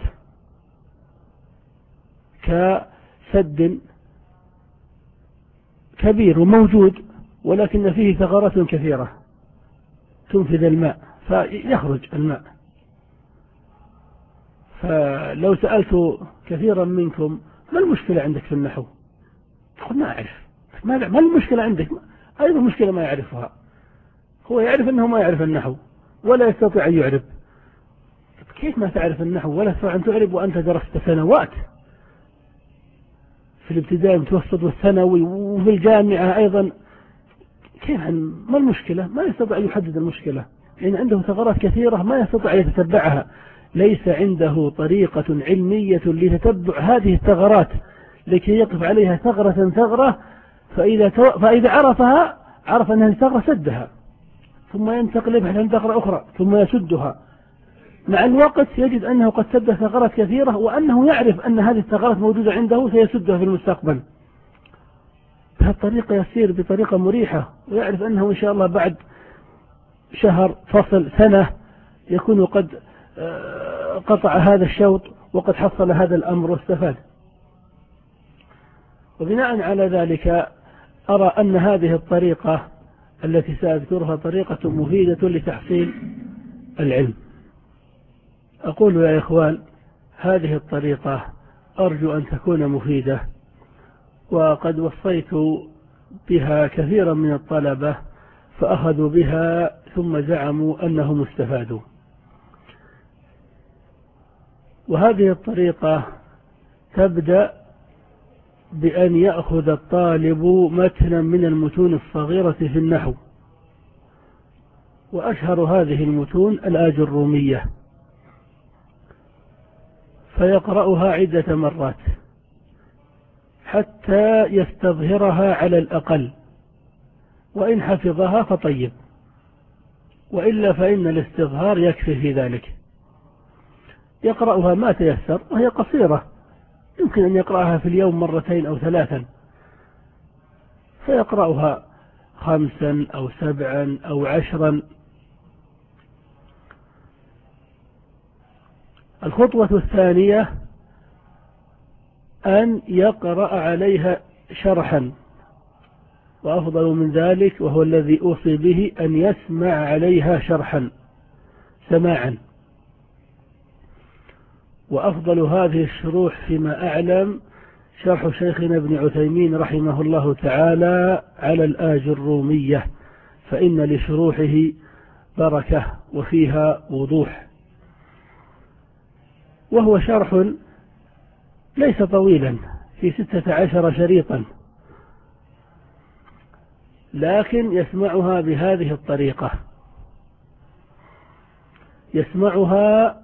كسد كبير وموجود، ولكن فيه ثغرات كثيرة تنفذ الماء فيخرج الماء. فلو سألت كثيرا منكم ما المشكلة عندك في النحو؟ تقول ما أعرف. ما المشكلة عندك؟ أيضا مشكلة ما يعرفها. هو يعرف أنه ما يعرف النحو ولا يستطيع أن يعرب. كيف ما تعرف النحو ولا تستطيع أن تعرب وأنت درست سنوات في الابتدائي والمتوسط والثانوي وفي الجامعة أيضا؟ كيف؟ ما المشكلة؟ ما يستطيع أن يحدد المشكلة، لأن عنده ثغرات كثيرة ما يستطيع أن يتتبعها. ليس عنده طريقة علمية لتتبع هذه الثغرات لكي يقف عليها ثغرة ثغرة، فإذا, تو... فإذا عرفها عرف أن هذه الثغرة سدها، ثم ينتقل يبحث عن ثغرة أخرى ثم يسدها. مع الوقت يجد أنه قد سد ثغرات كثيرة، وأنه يعرف أن هذه الثغرات موجودة عنده سيسدها في المستقبل. بهالطريقة يسير بطريقة مريحة، ويعرف أنه إن شاء الله بعد شهر فصل سنة يكون قد قطع هذا الشوط وقد حصل هذا الأمر واستفاد. وبناء على ذلك أرى أن هذه الطريقة التي سأذكرها طريقة مفيدة لتحصيل العلم. أقول يا إخوان هذه الطريقة أرجو أن تكون مفيدة، وقد وصيت بها كثيرا من الطلبة فأخذوا بها ثم زعموا أنهم استفادوا. وهذه الطريقة تبدأ بأن يأخذ الطالب متنا من المتون الصغيرة في النحو، وأشهر هذه المتون الآجرومية، فيقرأها عدة مرات حتى يستظهرها على الأقل، وإن حفظها فطيب، وإلا فإن الاستظهار يكفي في ذلك. يقرأها ما تيسر، وهي قصيرة يمكن أن يقرأها في اليوم مرتين أو ثلاثا، فيقرأها خمسا أو سبعا أو عشرا. الخطوة الثانية أن يقرأ عليها شرحا، وأفضل من ذلك وهو الذي أوصي به أن يسمع عليها شرحا سماعا. وأفضل هذه الشروح فيما أعلم شرح شيخنا ابن عثيمين رحمه الله تعالى على الآجرومية، فإن لشروحه بركة وفيها وضوح، وهو شرح ليس طويلا في ستة عشر شريطا، لكن يسمعها بهذه الطريقة، يسمعها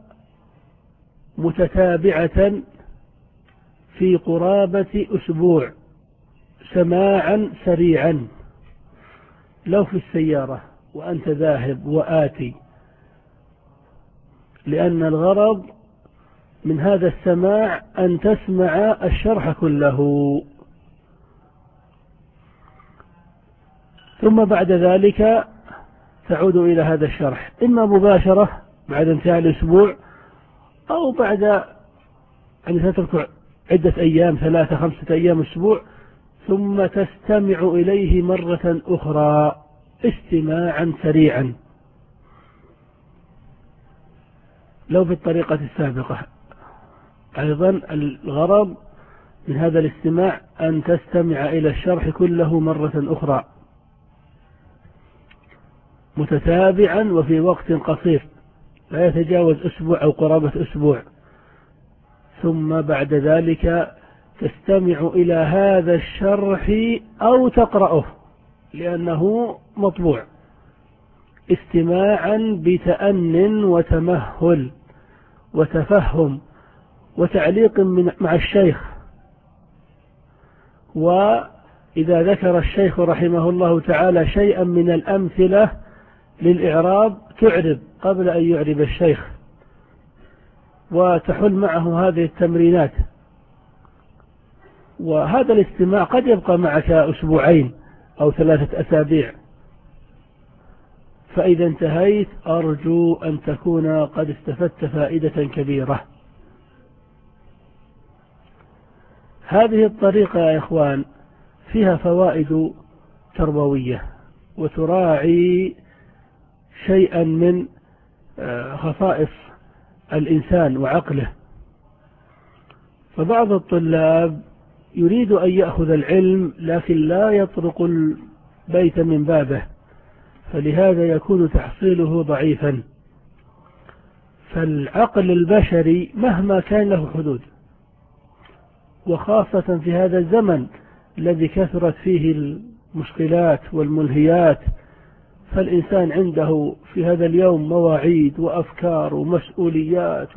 متتابعة في قرابة أسبوع سماعا سريعا، لو في السيارة وأنت ذاهب وآتي، لأن الغرض من هذا السماع أن تسمع الشرح كله. ثم بعد ذلك تعود إلى هذا الشرح إما مباشرة بعد انتهاء الأسبوع، أو بعد أن تترك عدة أيام، ثلاثة خمسة أيام أسبوع، ثم تستمع إليه مرة أخرى استماعا سريعا. لو بالطريقة السابقة. أيضا الغرض من هذا الاستماع أن تستمع إلى الشرح كله مرة أخرى متتابعا وفي وقت قصير لا يتجاوز أسبوع أو قرابة أسبوع، ثم بعد ذلك تستمع إلى هذا الشرح أو تقرأه لأنه مطبوع استماعا بتأن وتمهل وتفهم وتعليق من مع الشيخ. وإذا ذكر الشيخ رحمه الله تعالى شيئا من الأمثلة للإعراب تعرب قبل أن يعرب الشيخ، وتحل معه هذه التمرينات. وهذا الاستماع قد يبقى معك أسبوعين أو ثلاثة أسابيع، فإذا انتهيت أرجو أن تكون قد استفدت فائدة كبيرة. هذه الطريقة يا إخوان فيها فوائد تربوية وتراعي شيئا من خصائص الإنسان وعقله. فبعض الطلاب يريد أن يأخذ العلم لكن لا يطرق البيت من بابه، فلهذا يكون تحصيله ضعيفا. فالعقل البشري مهما كان له حدود، وخاصة في هذا الزمن الذي كثرت فيه المشكلات والملهيات، فالإنسان عنده في هذا اليوم مواعيد وأفكار ومسؤوليات،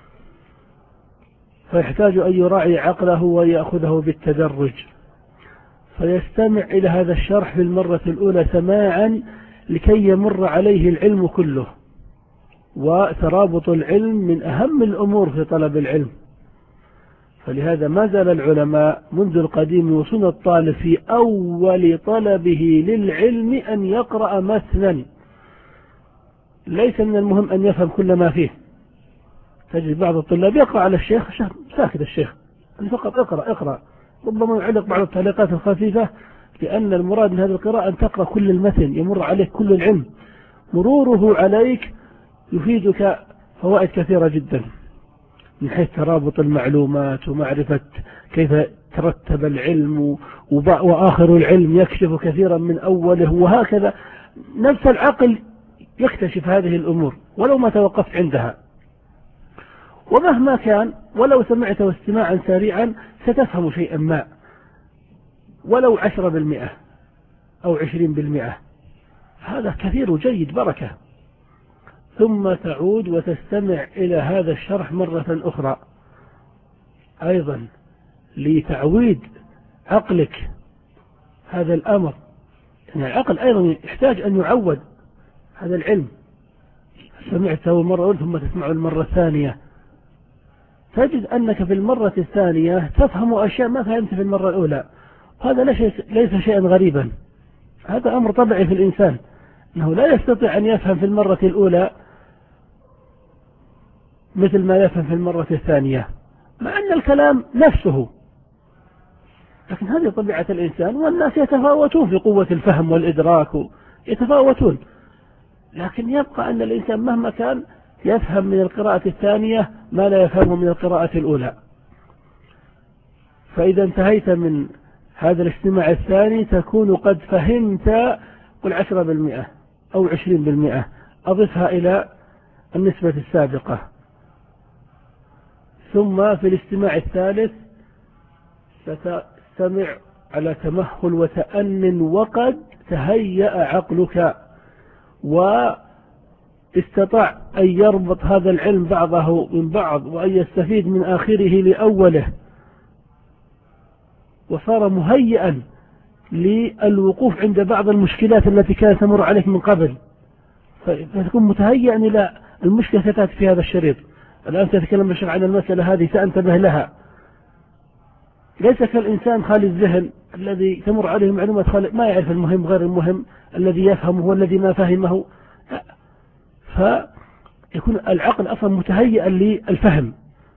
فيحتاج أن يراعي عقله ويأخذه بالتدرج، فيستمع إلى هذا الشرح في المرة الأولى سماعا لكي يمر عليه العلم كله. وترابط العلم من أهم الأمور في طلب العلم، فلهذا ما زال العلماء منذ القديم يوصون الطالب في أول طلبه للعلم أن يقرأ متنا، ليس من المهم أن يفهم كل ما فيه. تجد بعض الطلاب يقرأ على الشيخ ساكت الشيخ فقط اقرأ اقرأ، ربما يعلق بعض التعليقات الخفيفة، لأن المراد من هذه القراءة أن تقرأ كل المتن، يمر عليك كل العلم. مروره عليك يفيدك فوائد كثيرة جدا من حيث ترابط المعلومات ومعرفة كيف ترتب العلم، وآخر العلم يكشف كثيرا من أوله، وهكذا. نفس العقل يكتشف هذه الأمور ولو ما توقفت عندها. ومهما كان ولو سمعت واستماعا سريعا ستفهم شيئا ما، ولو عشرة بالمئة أو عشرين بالمئة، هذا كثير وجيد بركة. ثم تعود وتستمع إلى هذا الشرح مرة أخرى أيضا لتعويد عقلك هذا الأمر. يعني العقل أيضا يحتاج أن يعود هذا العلم. سمعته مرة ثم تسمعه المرة الثانية، تجد أنك في المرة الثانية تفهم أشياء ما فهمت في المرة الأولى. هذا ليس شيئا غريبا، هذا أمر طبيعي في الإنسان، أنه لا يستطيع أن يفهم في المرة الأولى مثل ما يفهم في المرة الثانية، مع أن الكلام نفسه، لكن هذه طبيعة الإنسان. والناس يتفاوتون في قوة الفهم والإدراك، يتفاوتون، لكن يبقى أن الإنسان مهما كان يفهم من القراءة الثانية ما لا يفهمه من القراءة الأولى. فإذا انتهيت من هذا الاستماع الثاني تكون قد فهمت قل عشرة بالمئة أو عشرين بالمئة، أضفها إلى النسبة السابقة. ثم في الاستماع الثالث ستستمع على تمهل وتأن، وقد تهيأ عقلك واستطاع أن يربط هذا العلم بعضه من بعض، وأن يستفيد من آخره لأوله، وصار مهيئا للوقوف عند بعض المشكلات التي كانت تمر عليك من قبل، فتكون متهيئا إلى المشكلة ستأتي في هذا الشريط. الآن تتكلم الشيخ عن المسألة هذه سأنتبه لها. ليس كالإنسان خالي الذهن الذي تمر عليه معلومات خالي ما يعرف المهم غير المهم، الذي يفهمه والذي ما فهمه. فيكون العقل أصلا متهيئا للفهم،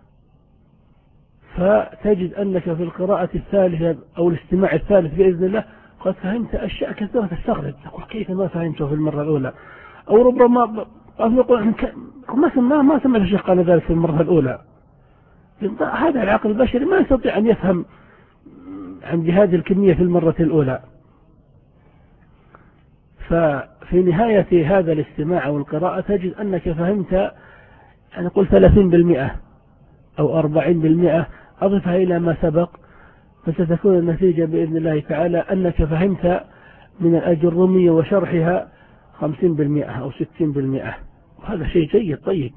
فتجد أنك في القراءة الثالثة أو الاستماع الثالث بإذن الله قد فهمت أشياء كثيرة تستغرب، تقول كيف ما فهمته في المرة الأولى. أو ربما يقول ما ما سمعت الشيخ قال ذلك في المرة الأولى. هذا العقل البشري ما يستطيع أن يفهم عن هذه الكمية في المرة الأولى. ففي نهاية هذا الاستماع أو القراءة تجد أنك فهمت، يعني قل ثلاثين بالمئة أو أربعين بالمئة، أضفها إلى ما سبق فستكون النتيجة بإذن الله تعالى أنك فهمت من الأجرومية وشرحها خمسين بالمئة أو ستين بالمئة، وهذا شيء جيد طيب.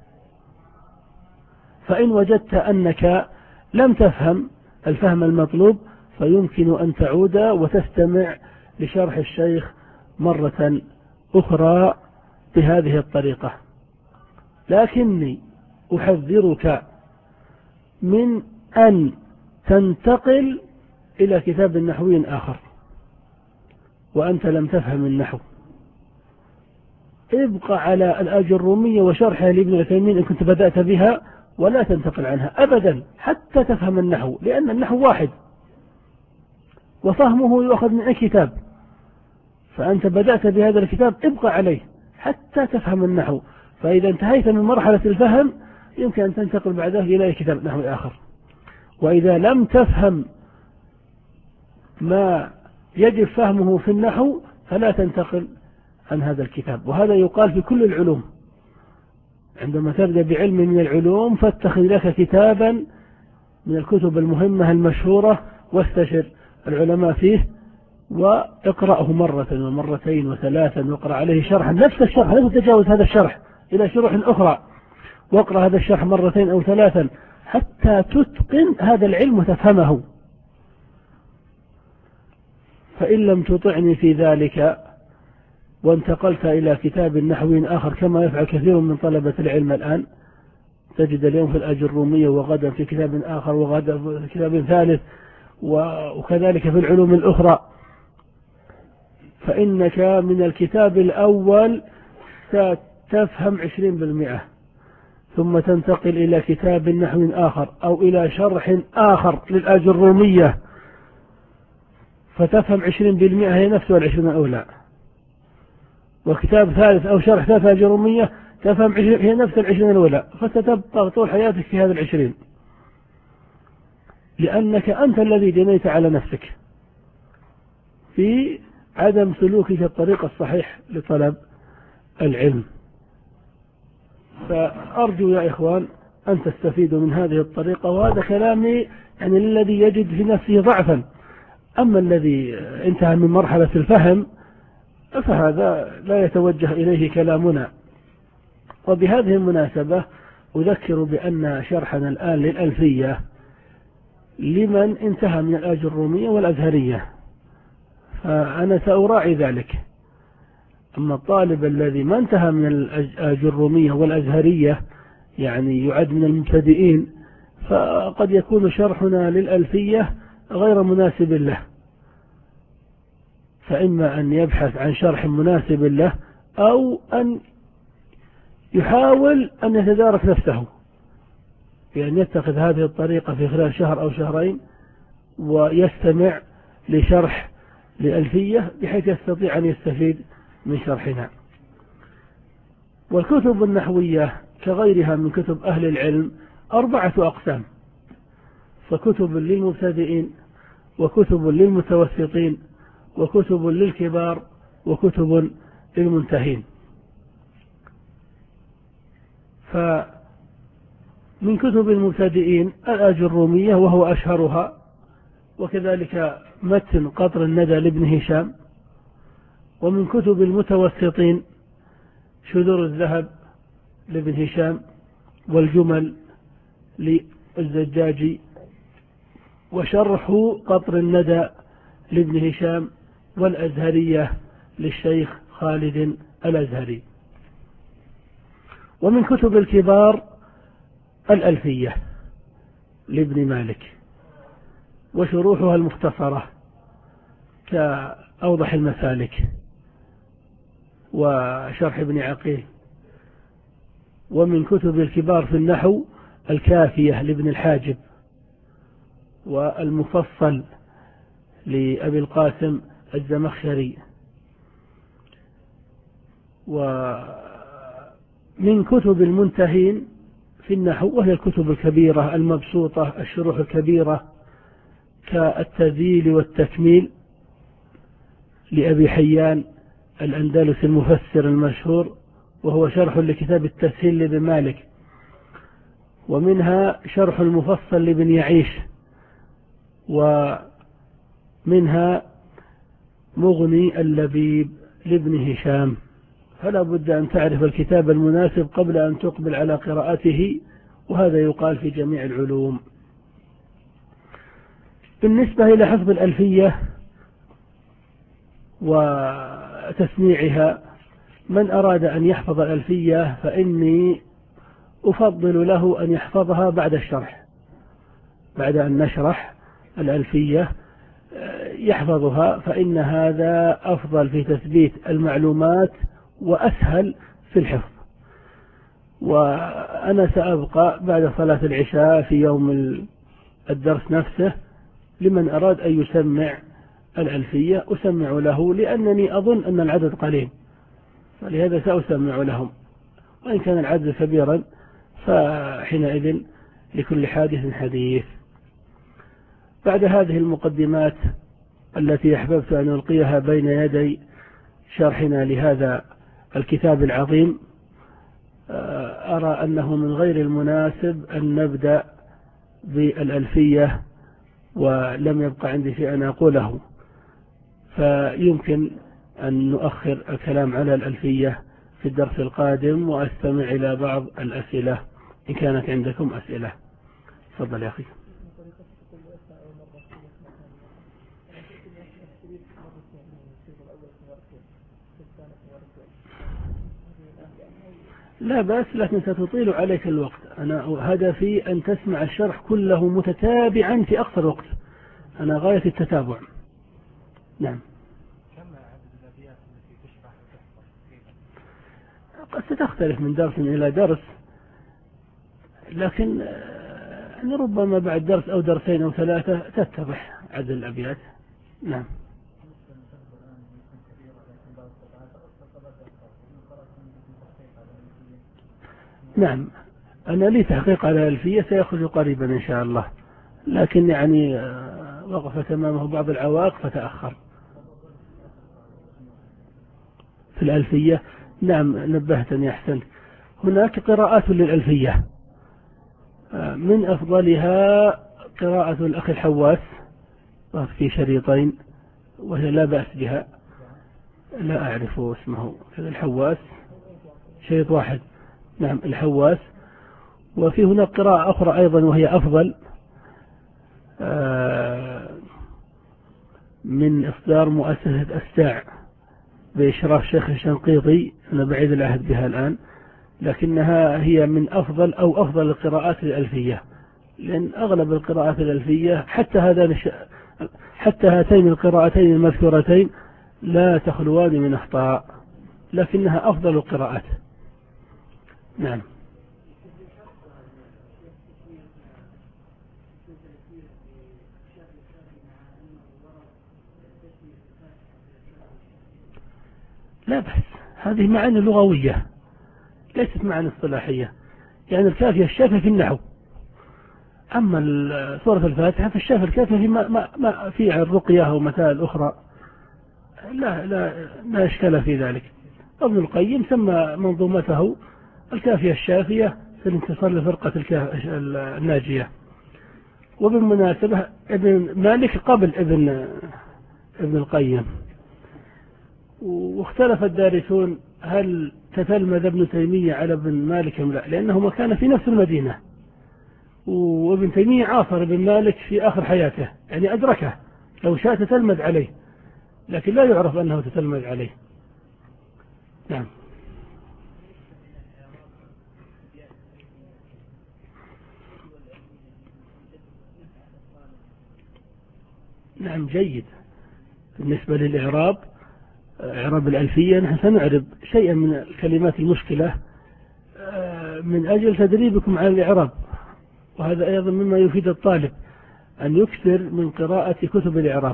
فإن وجدت أنك لم تفهم الفهم المطلوب فيمكن أن تعود وتستمع لشرح الشيخ مرة أخرى بهذه الطريقة. لكني أحذرك من أن تنتقل إلى كتاب نحوي آخر وأنت لم تفهم النحو. ابقى على الأجرومية وشرحها لابن عثيمين إن كنت بدأت بها، ولا تنتقل عنها أبدا حتى تفهم النحو، لأن النحو واحد وفهمه يؤخذ من أي كتاب. فأنت بدأت بهذا الكتاب ابقى عليه حتى تفهم النحو، فإذا انتهيت من مرحلة الفهم يمكن أن تنتقل بعد ذلك إلى كتاب نحوي آخر. وإذا لم تفهم ما يجب فهمه في النحو فلا تنتقل عن هذا الكتاب. وهذا يقال في كل العلوم، عندما تبدأ بعلم من العلوم فاتخذ لك كتابا من الكتب المهمة المشهورة واستشر العلماء فيه واقرأه مرة ومرتين وثلاثا، واقرأ عليه شرحا نفس الشرح، لا تتجاوز هذا الشرح إلى شروح أخرى، واقرأ هذا الشرح مرتين أو ثلاثا حتى تتقن هذا العلم وتفهمه. فإن لم تطعني في ذلك وانتقلت إلى كتاب نحوي آخر كما يفعل كثير من طلبة العلم الآن، تجد اليوم في الأجرومية وغدا في كتاب آخر وغدا في كتاب ثالث وكذلك في العلوم الأخرى، فإنك من الكتاب الأول ستفهم عشرين بالمئة، ثم تنتقل إلى كتاب نحو آخر أو إلى شرح آخر للأجرومية فتفهم عشرين بالمئة هي نفسها العشرين الأولى، وكتاب ثالث أو شرح ثالث أجرومية تفهم هي نفس العشرين الأولى، فستبقى طول حياتك في هذا العشرين، لأنك أنت الذي جنيت على نفسك في عدم سلوكك الطريق الصحيح لطلب العلم. فأرجو يا إخوان أن تستفيدوا من هذه الطريقة، وهذا كلامي يعني للذي يجد في نفسه ضعفا. أما الذي انتهى من مرحلة الفهم فهذا لا يتوجه إليه كلامنا. وبهذه المناسبة أذكر بأن شرحنا الآن للألفية لمن انتهى من الأجرومية والأزهرية، فأنا سأراعي ذلك. أما الطالب الذي ما انتهى من الأجرومية والأزهرية يعني يعد من المبتدئين، فقد يكون شرحنا للألفية غير مناسب له، فإما أن يبحث عن شرح مناسب له أو أن يحاول أن يتدارك نفسه بأن يتخذ هذه الطريقة في خلال شهر أو شهرين ويستمع لشرح لألفية بحيث يستطيع أن يستفيد من شرحنا. والكتب النحوية كغيرها من كتب أهل العلم أربعة أقسام، فكتب للمبتدئين وكتب للمتوسطين وكتب للكبار وكتب للمنتهين. فمن كتب المبتدئين الأجرومية وهو أشهرها، وكذلك متن قطر الندى لابن هشام. ومن كتب المتوسطين شذور الذهب لابن هشام، والجمل للزجاجي، وشرح قطر الندى لابن هشام، والأزهرية للشيخ خالد الأزهري. ومن كتب الكبار الألفية لابن مالك وشروحها المختصرة كأوضح المسالك وشرح ابن عقيل. ومن كتب الكبار في النحو الكافية لابن الحاجب، والمفصل لأبي القاسم الزمخشري، من كتب المنتهين في النحو، وهي الكتب الكبيرة المبسوطة، الشروح الكبيرة كالتذييل والتكميل لأبي حيان الأندلسي المفسر المشهور، وهو شرح لكتاب التسهيل لابن مالك. ومنها شرح المفصل لابن يعيش، ومنها مغني اللبيب لابن هشام. فلا بد أن تعرف الكتاب المناسب قبل أن تقبل على قراءته، وهذا يقال في جميع العلوم. بالنسبة إلى حفظ الألفية وتسميعها، من أراد أن يحفظ الألفية فإني أفضل له أن يحفظها بعد الشرح، بعد أن نشرح الألفية يحفظها، فإن هذا أفضل في تثبيت المعلومات وأسهل في الحفظ. وأنا سأبقى بعد صلاة العشاء في يوم الدرس نفسه لمن أراد أن يسمع الألفية أسمع له، لأنني أظن أن العدد قليل، فلهذا سأسمع لهم. وإن كان العدد كبيرا فحينئذ لكل حادث حديث. بعد هذه المقدمات التي أحببت أن ألقيها بين يدي شرحنا لهذا الكتاب العظيم، أرى أنه من غير المناسب أن نبدأ بالألفية ولم يبقى عندي شيء أن أقوله، فيمكن أن نؤخر الكلام على الألفية في الدرس القادم، وأستمع إلى بعض الأسئلة إن كانت عندكم أسئلة. تفضل يا أخي. لا بأس، لكن ستطيل عليك الوقت. أنا هدفي أن تسمع الشرح كله متتابعا في أقصر وقت، أنا غاية التتابع. نعم. قد ستختلف من درس إلى درس، لكن يعني ربما بعد درس أو درسين أو ثلاثة تتضح عدد الأبيات. نعم. نعم، أنا لي تحقيق على الألفية سيخرج قريبا إن شاء الله، لكن يعني وقفت أمامه بعض العوائق فتأخر في الألفية. نعم نبهتني، أحسنت. هناك قراءات للألفية، من أفضلها قراءة الأخ الحواس في شريطين، وهي لا بأس بها، لا أعرف اسمه الحواس، شريط واحد. نعم الحواس. وفي هناك قراءة أخرى أيضا وهي أفضل، من إصدار مؤسسة الساع بإشراف شيخ الشنقيطي، أنا بعيد العهد بها الآن، لكنها هي من أفضل أو أفضل القراءات الألفية، لأن أغلب القراءات الألفية حتى هذان حتى هاتين القراءتين المذكورتين لا تخلوان من أخطاء، لكنها أفضل القراءات. نعم. لا بأس، هذه معاني لغوية ليست معاني اصطلاحية، يعني الكافية الشافية في النحو، أما سورة الفاتحة فالشافية الكافية في ما, ما, ما في الرقية ومسائل أخرى، لا لا لا إشكال في ذلك. ابن القيم سمى منظومته الكافية الشافية في الانتصار لفرقة الناجية. وبالمناسبة ابن مالك قبل ابن ابن القيم، واختلف الدارسون هل تتلمذ ابن تيمية على ابن مالك أم لا، لأنهما كان في نفس المدينة، وابن تيمية عاصر ابن مالك في آخر حياته، يعني أدركه، لو شاء تتلمذ عليه، لكن لا يعرف أنه تتلمذ عليه. نعم. نعم جيد. بالنسبة للإعراب، إعراب الألفية، نحن سنعرب شيئا من الكلمات المشكلة من أجل تدريبكم على الإعراب، وهذا أيضا مما يفيد الطالب أن يكثر من قراءة كتب الإعراب،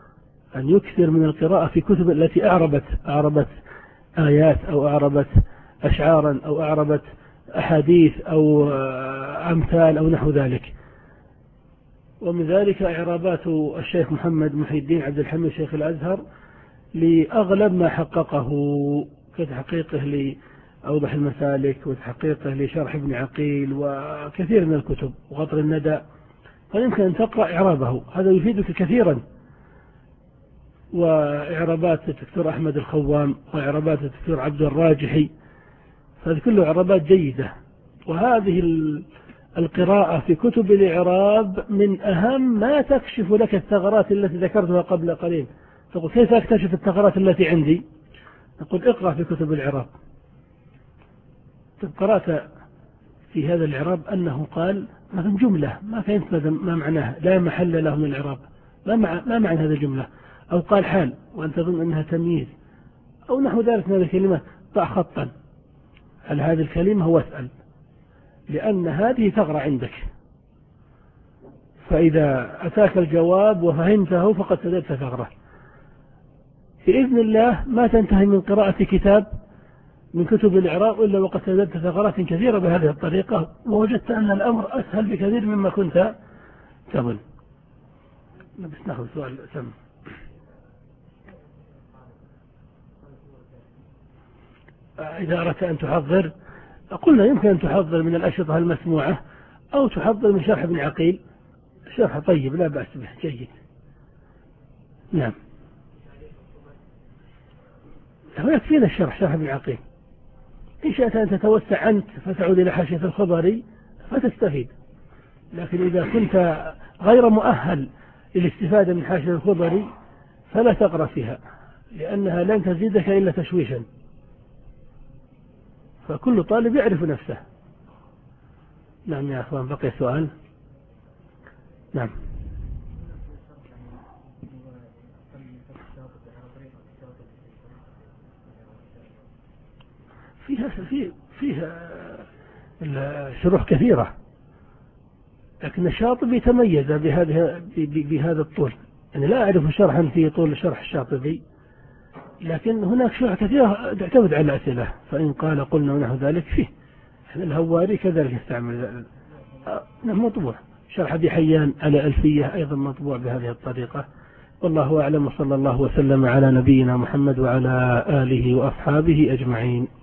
أن يكثر من القراءة في كتب التي أعربت أعربت آيات أو أعربت أشعارا أو أعربت أحاديث أو أمثال أو نحو ذلك. ومن ذلك إعرابات الشيخ محمد محي الدين عبد الحميد شيخ الأزهر لأغلب ما حققه، كتحقيقه لأوضح المسالك وتحقيقه لشرح ابن عقيل وكثير من الكتب وقطر الندى، فيمكن أن تقرأ إعرابه، هذا يفيدك كثيرا. وإعرابات الدكتور أحمد الخوام وإعرابات الدكتور عبد الراجحي، هذه كلها إعرابات جيدة. وهذه القراءة في كتب الإعراب من أهم ما تكشف لك الثغرات التي ذكرتها قبل قليل. تقول كيف أكتشف الثغرات التي عندي؟ نقول اقرأ في كتب الإعراب. قرأت في هذا الإعراب أنه قال مثلا جملة ما فهمت ما معناها، لا محل له من الإعراب، ما مع ما معنى هذه الجملة؟ أو قال حال وأنت تظن أنها تمييز أو نحو ذلك من هذه الكلمات، ضع خطا هل هذه الكلمة واسأل، لأن هذه ثغرة عندك، فإذا أتاك الجواب وفهمته فقد سددت ثغرة. بإذن الله ما تنتهي من قراءة كتاب من كتب الإعراب إلا وقد سددت ثغرات كثيرة بهذه الطريقة، ووجدت أن الأمر أسهل بكثير مما كنت تظن. بس نأخذ سؤال سم. إذا أردت أن تحضر، قلنا يمكن أن تحضر من الأشرطة المسموعة أو تحضر من شرح ابن عقيل، شرح طيب لا بأس به جيد. نعم يكفينا الشرح شرح ابن عقيل. إن شاءت أن تتوسع أنت فتعود إلى حاشية الخضري فتستفيد، لكن إذا كنت غير مؤهل للاستفادة من حاشية الخضري فلا تقرأ فيها، لأنها لن تزيدك إلا تشويشا، فكل طالب يعرف نفسه. نعم يا أخوان بقي سؤال. نعم فيها فيه فيها شروح كثيرة، لكن الشاطبي تميز بهذا بهذا الطول، يعني لا أعرف شرحا في طول شرح الشاطبي، لكن هناك شروح كثيرة تعتمد على الأسئلة، فإن قال قلنا ونحو ذلك فيه. الهواري كذلك يستعمل مطبوع، شرح أبي حيان على ألفية أيضا مطبوع بهذه الطريقة. والله أعلم، وصلى الله وسلم على نبينا محمد وعلى آله وأصحابه أجمعين.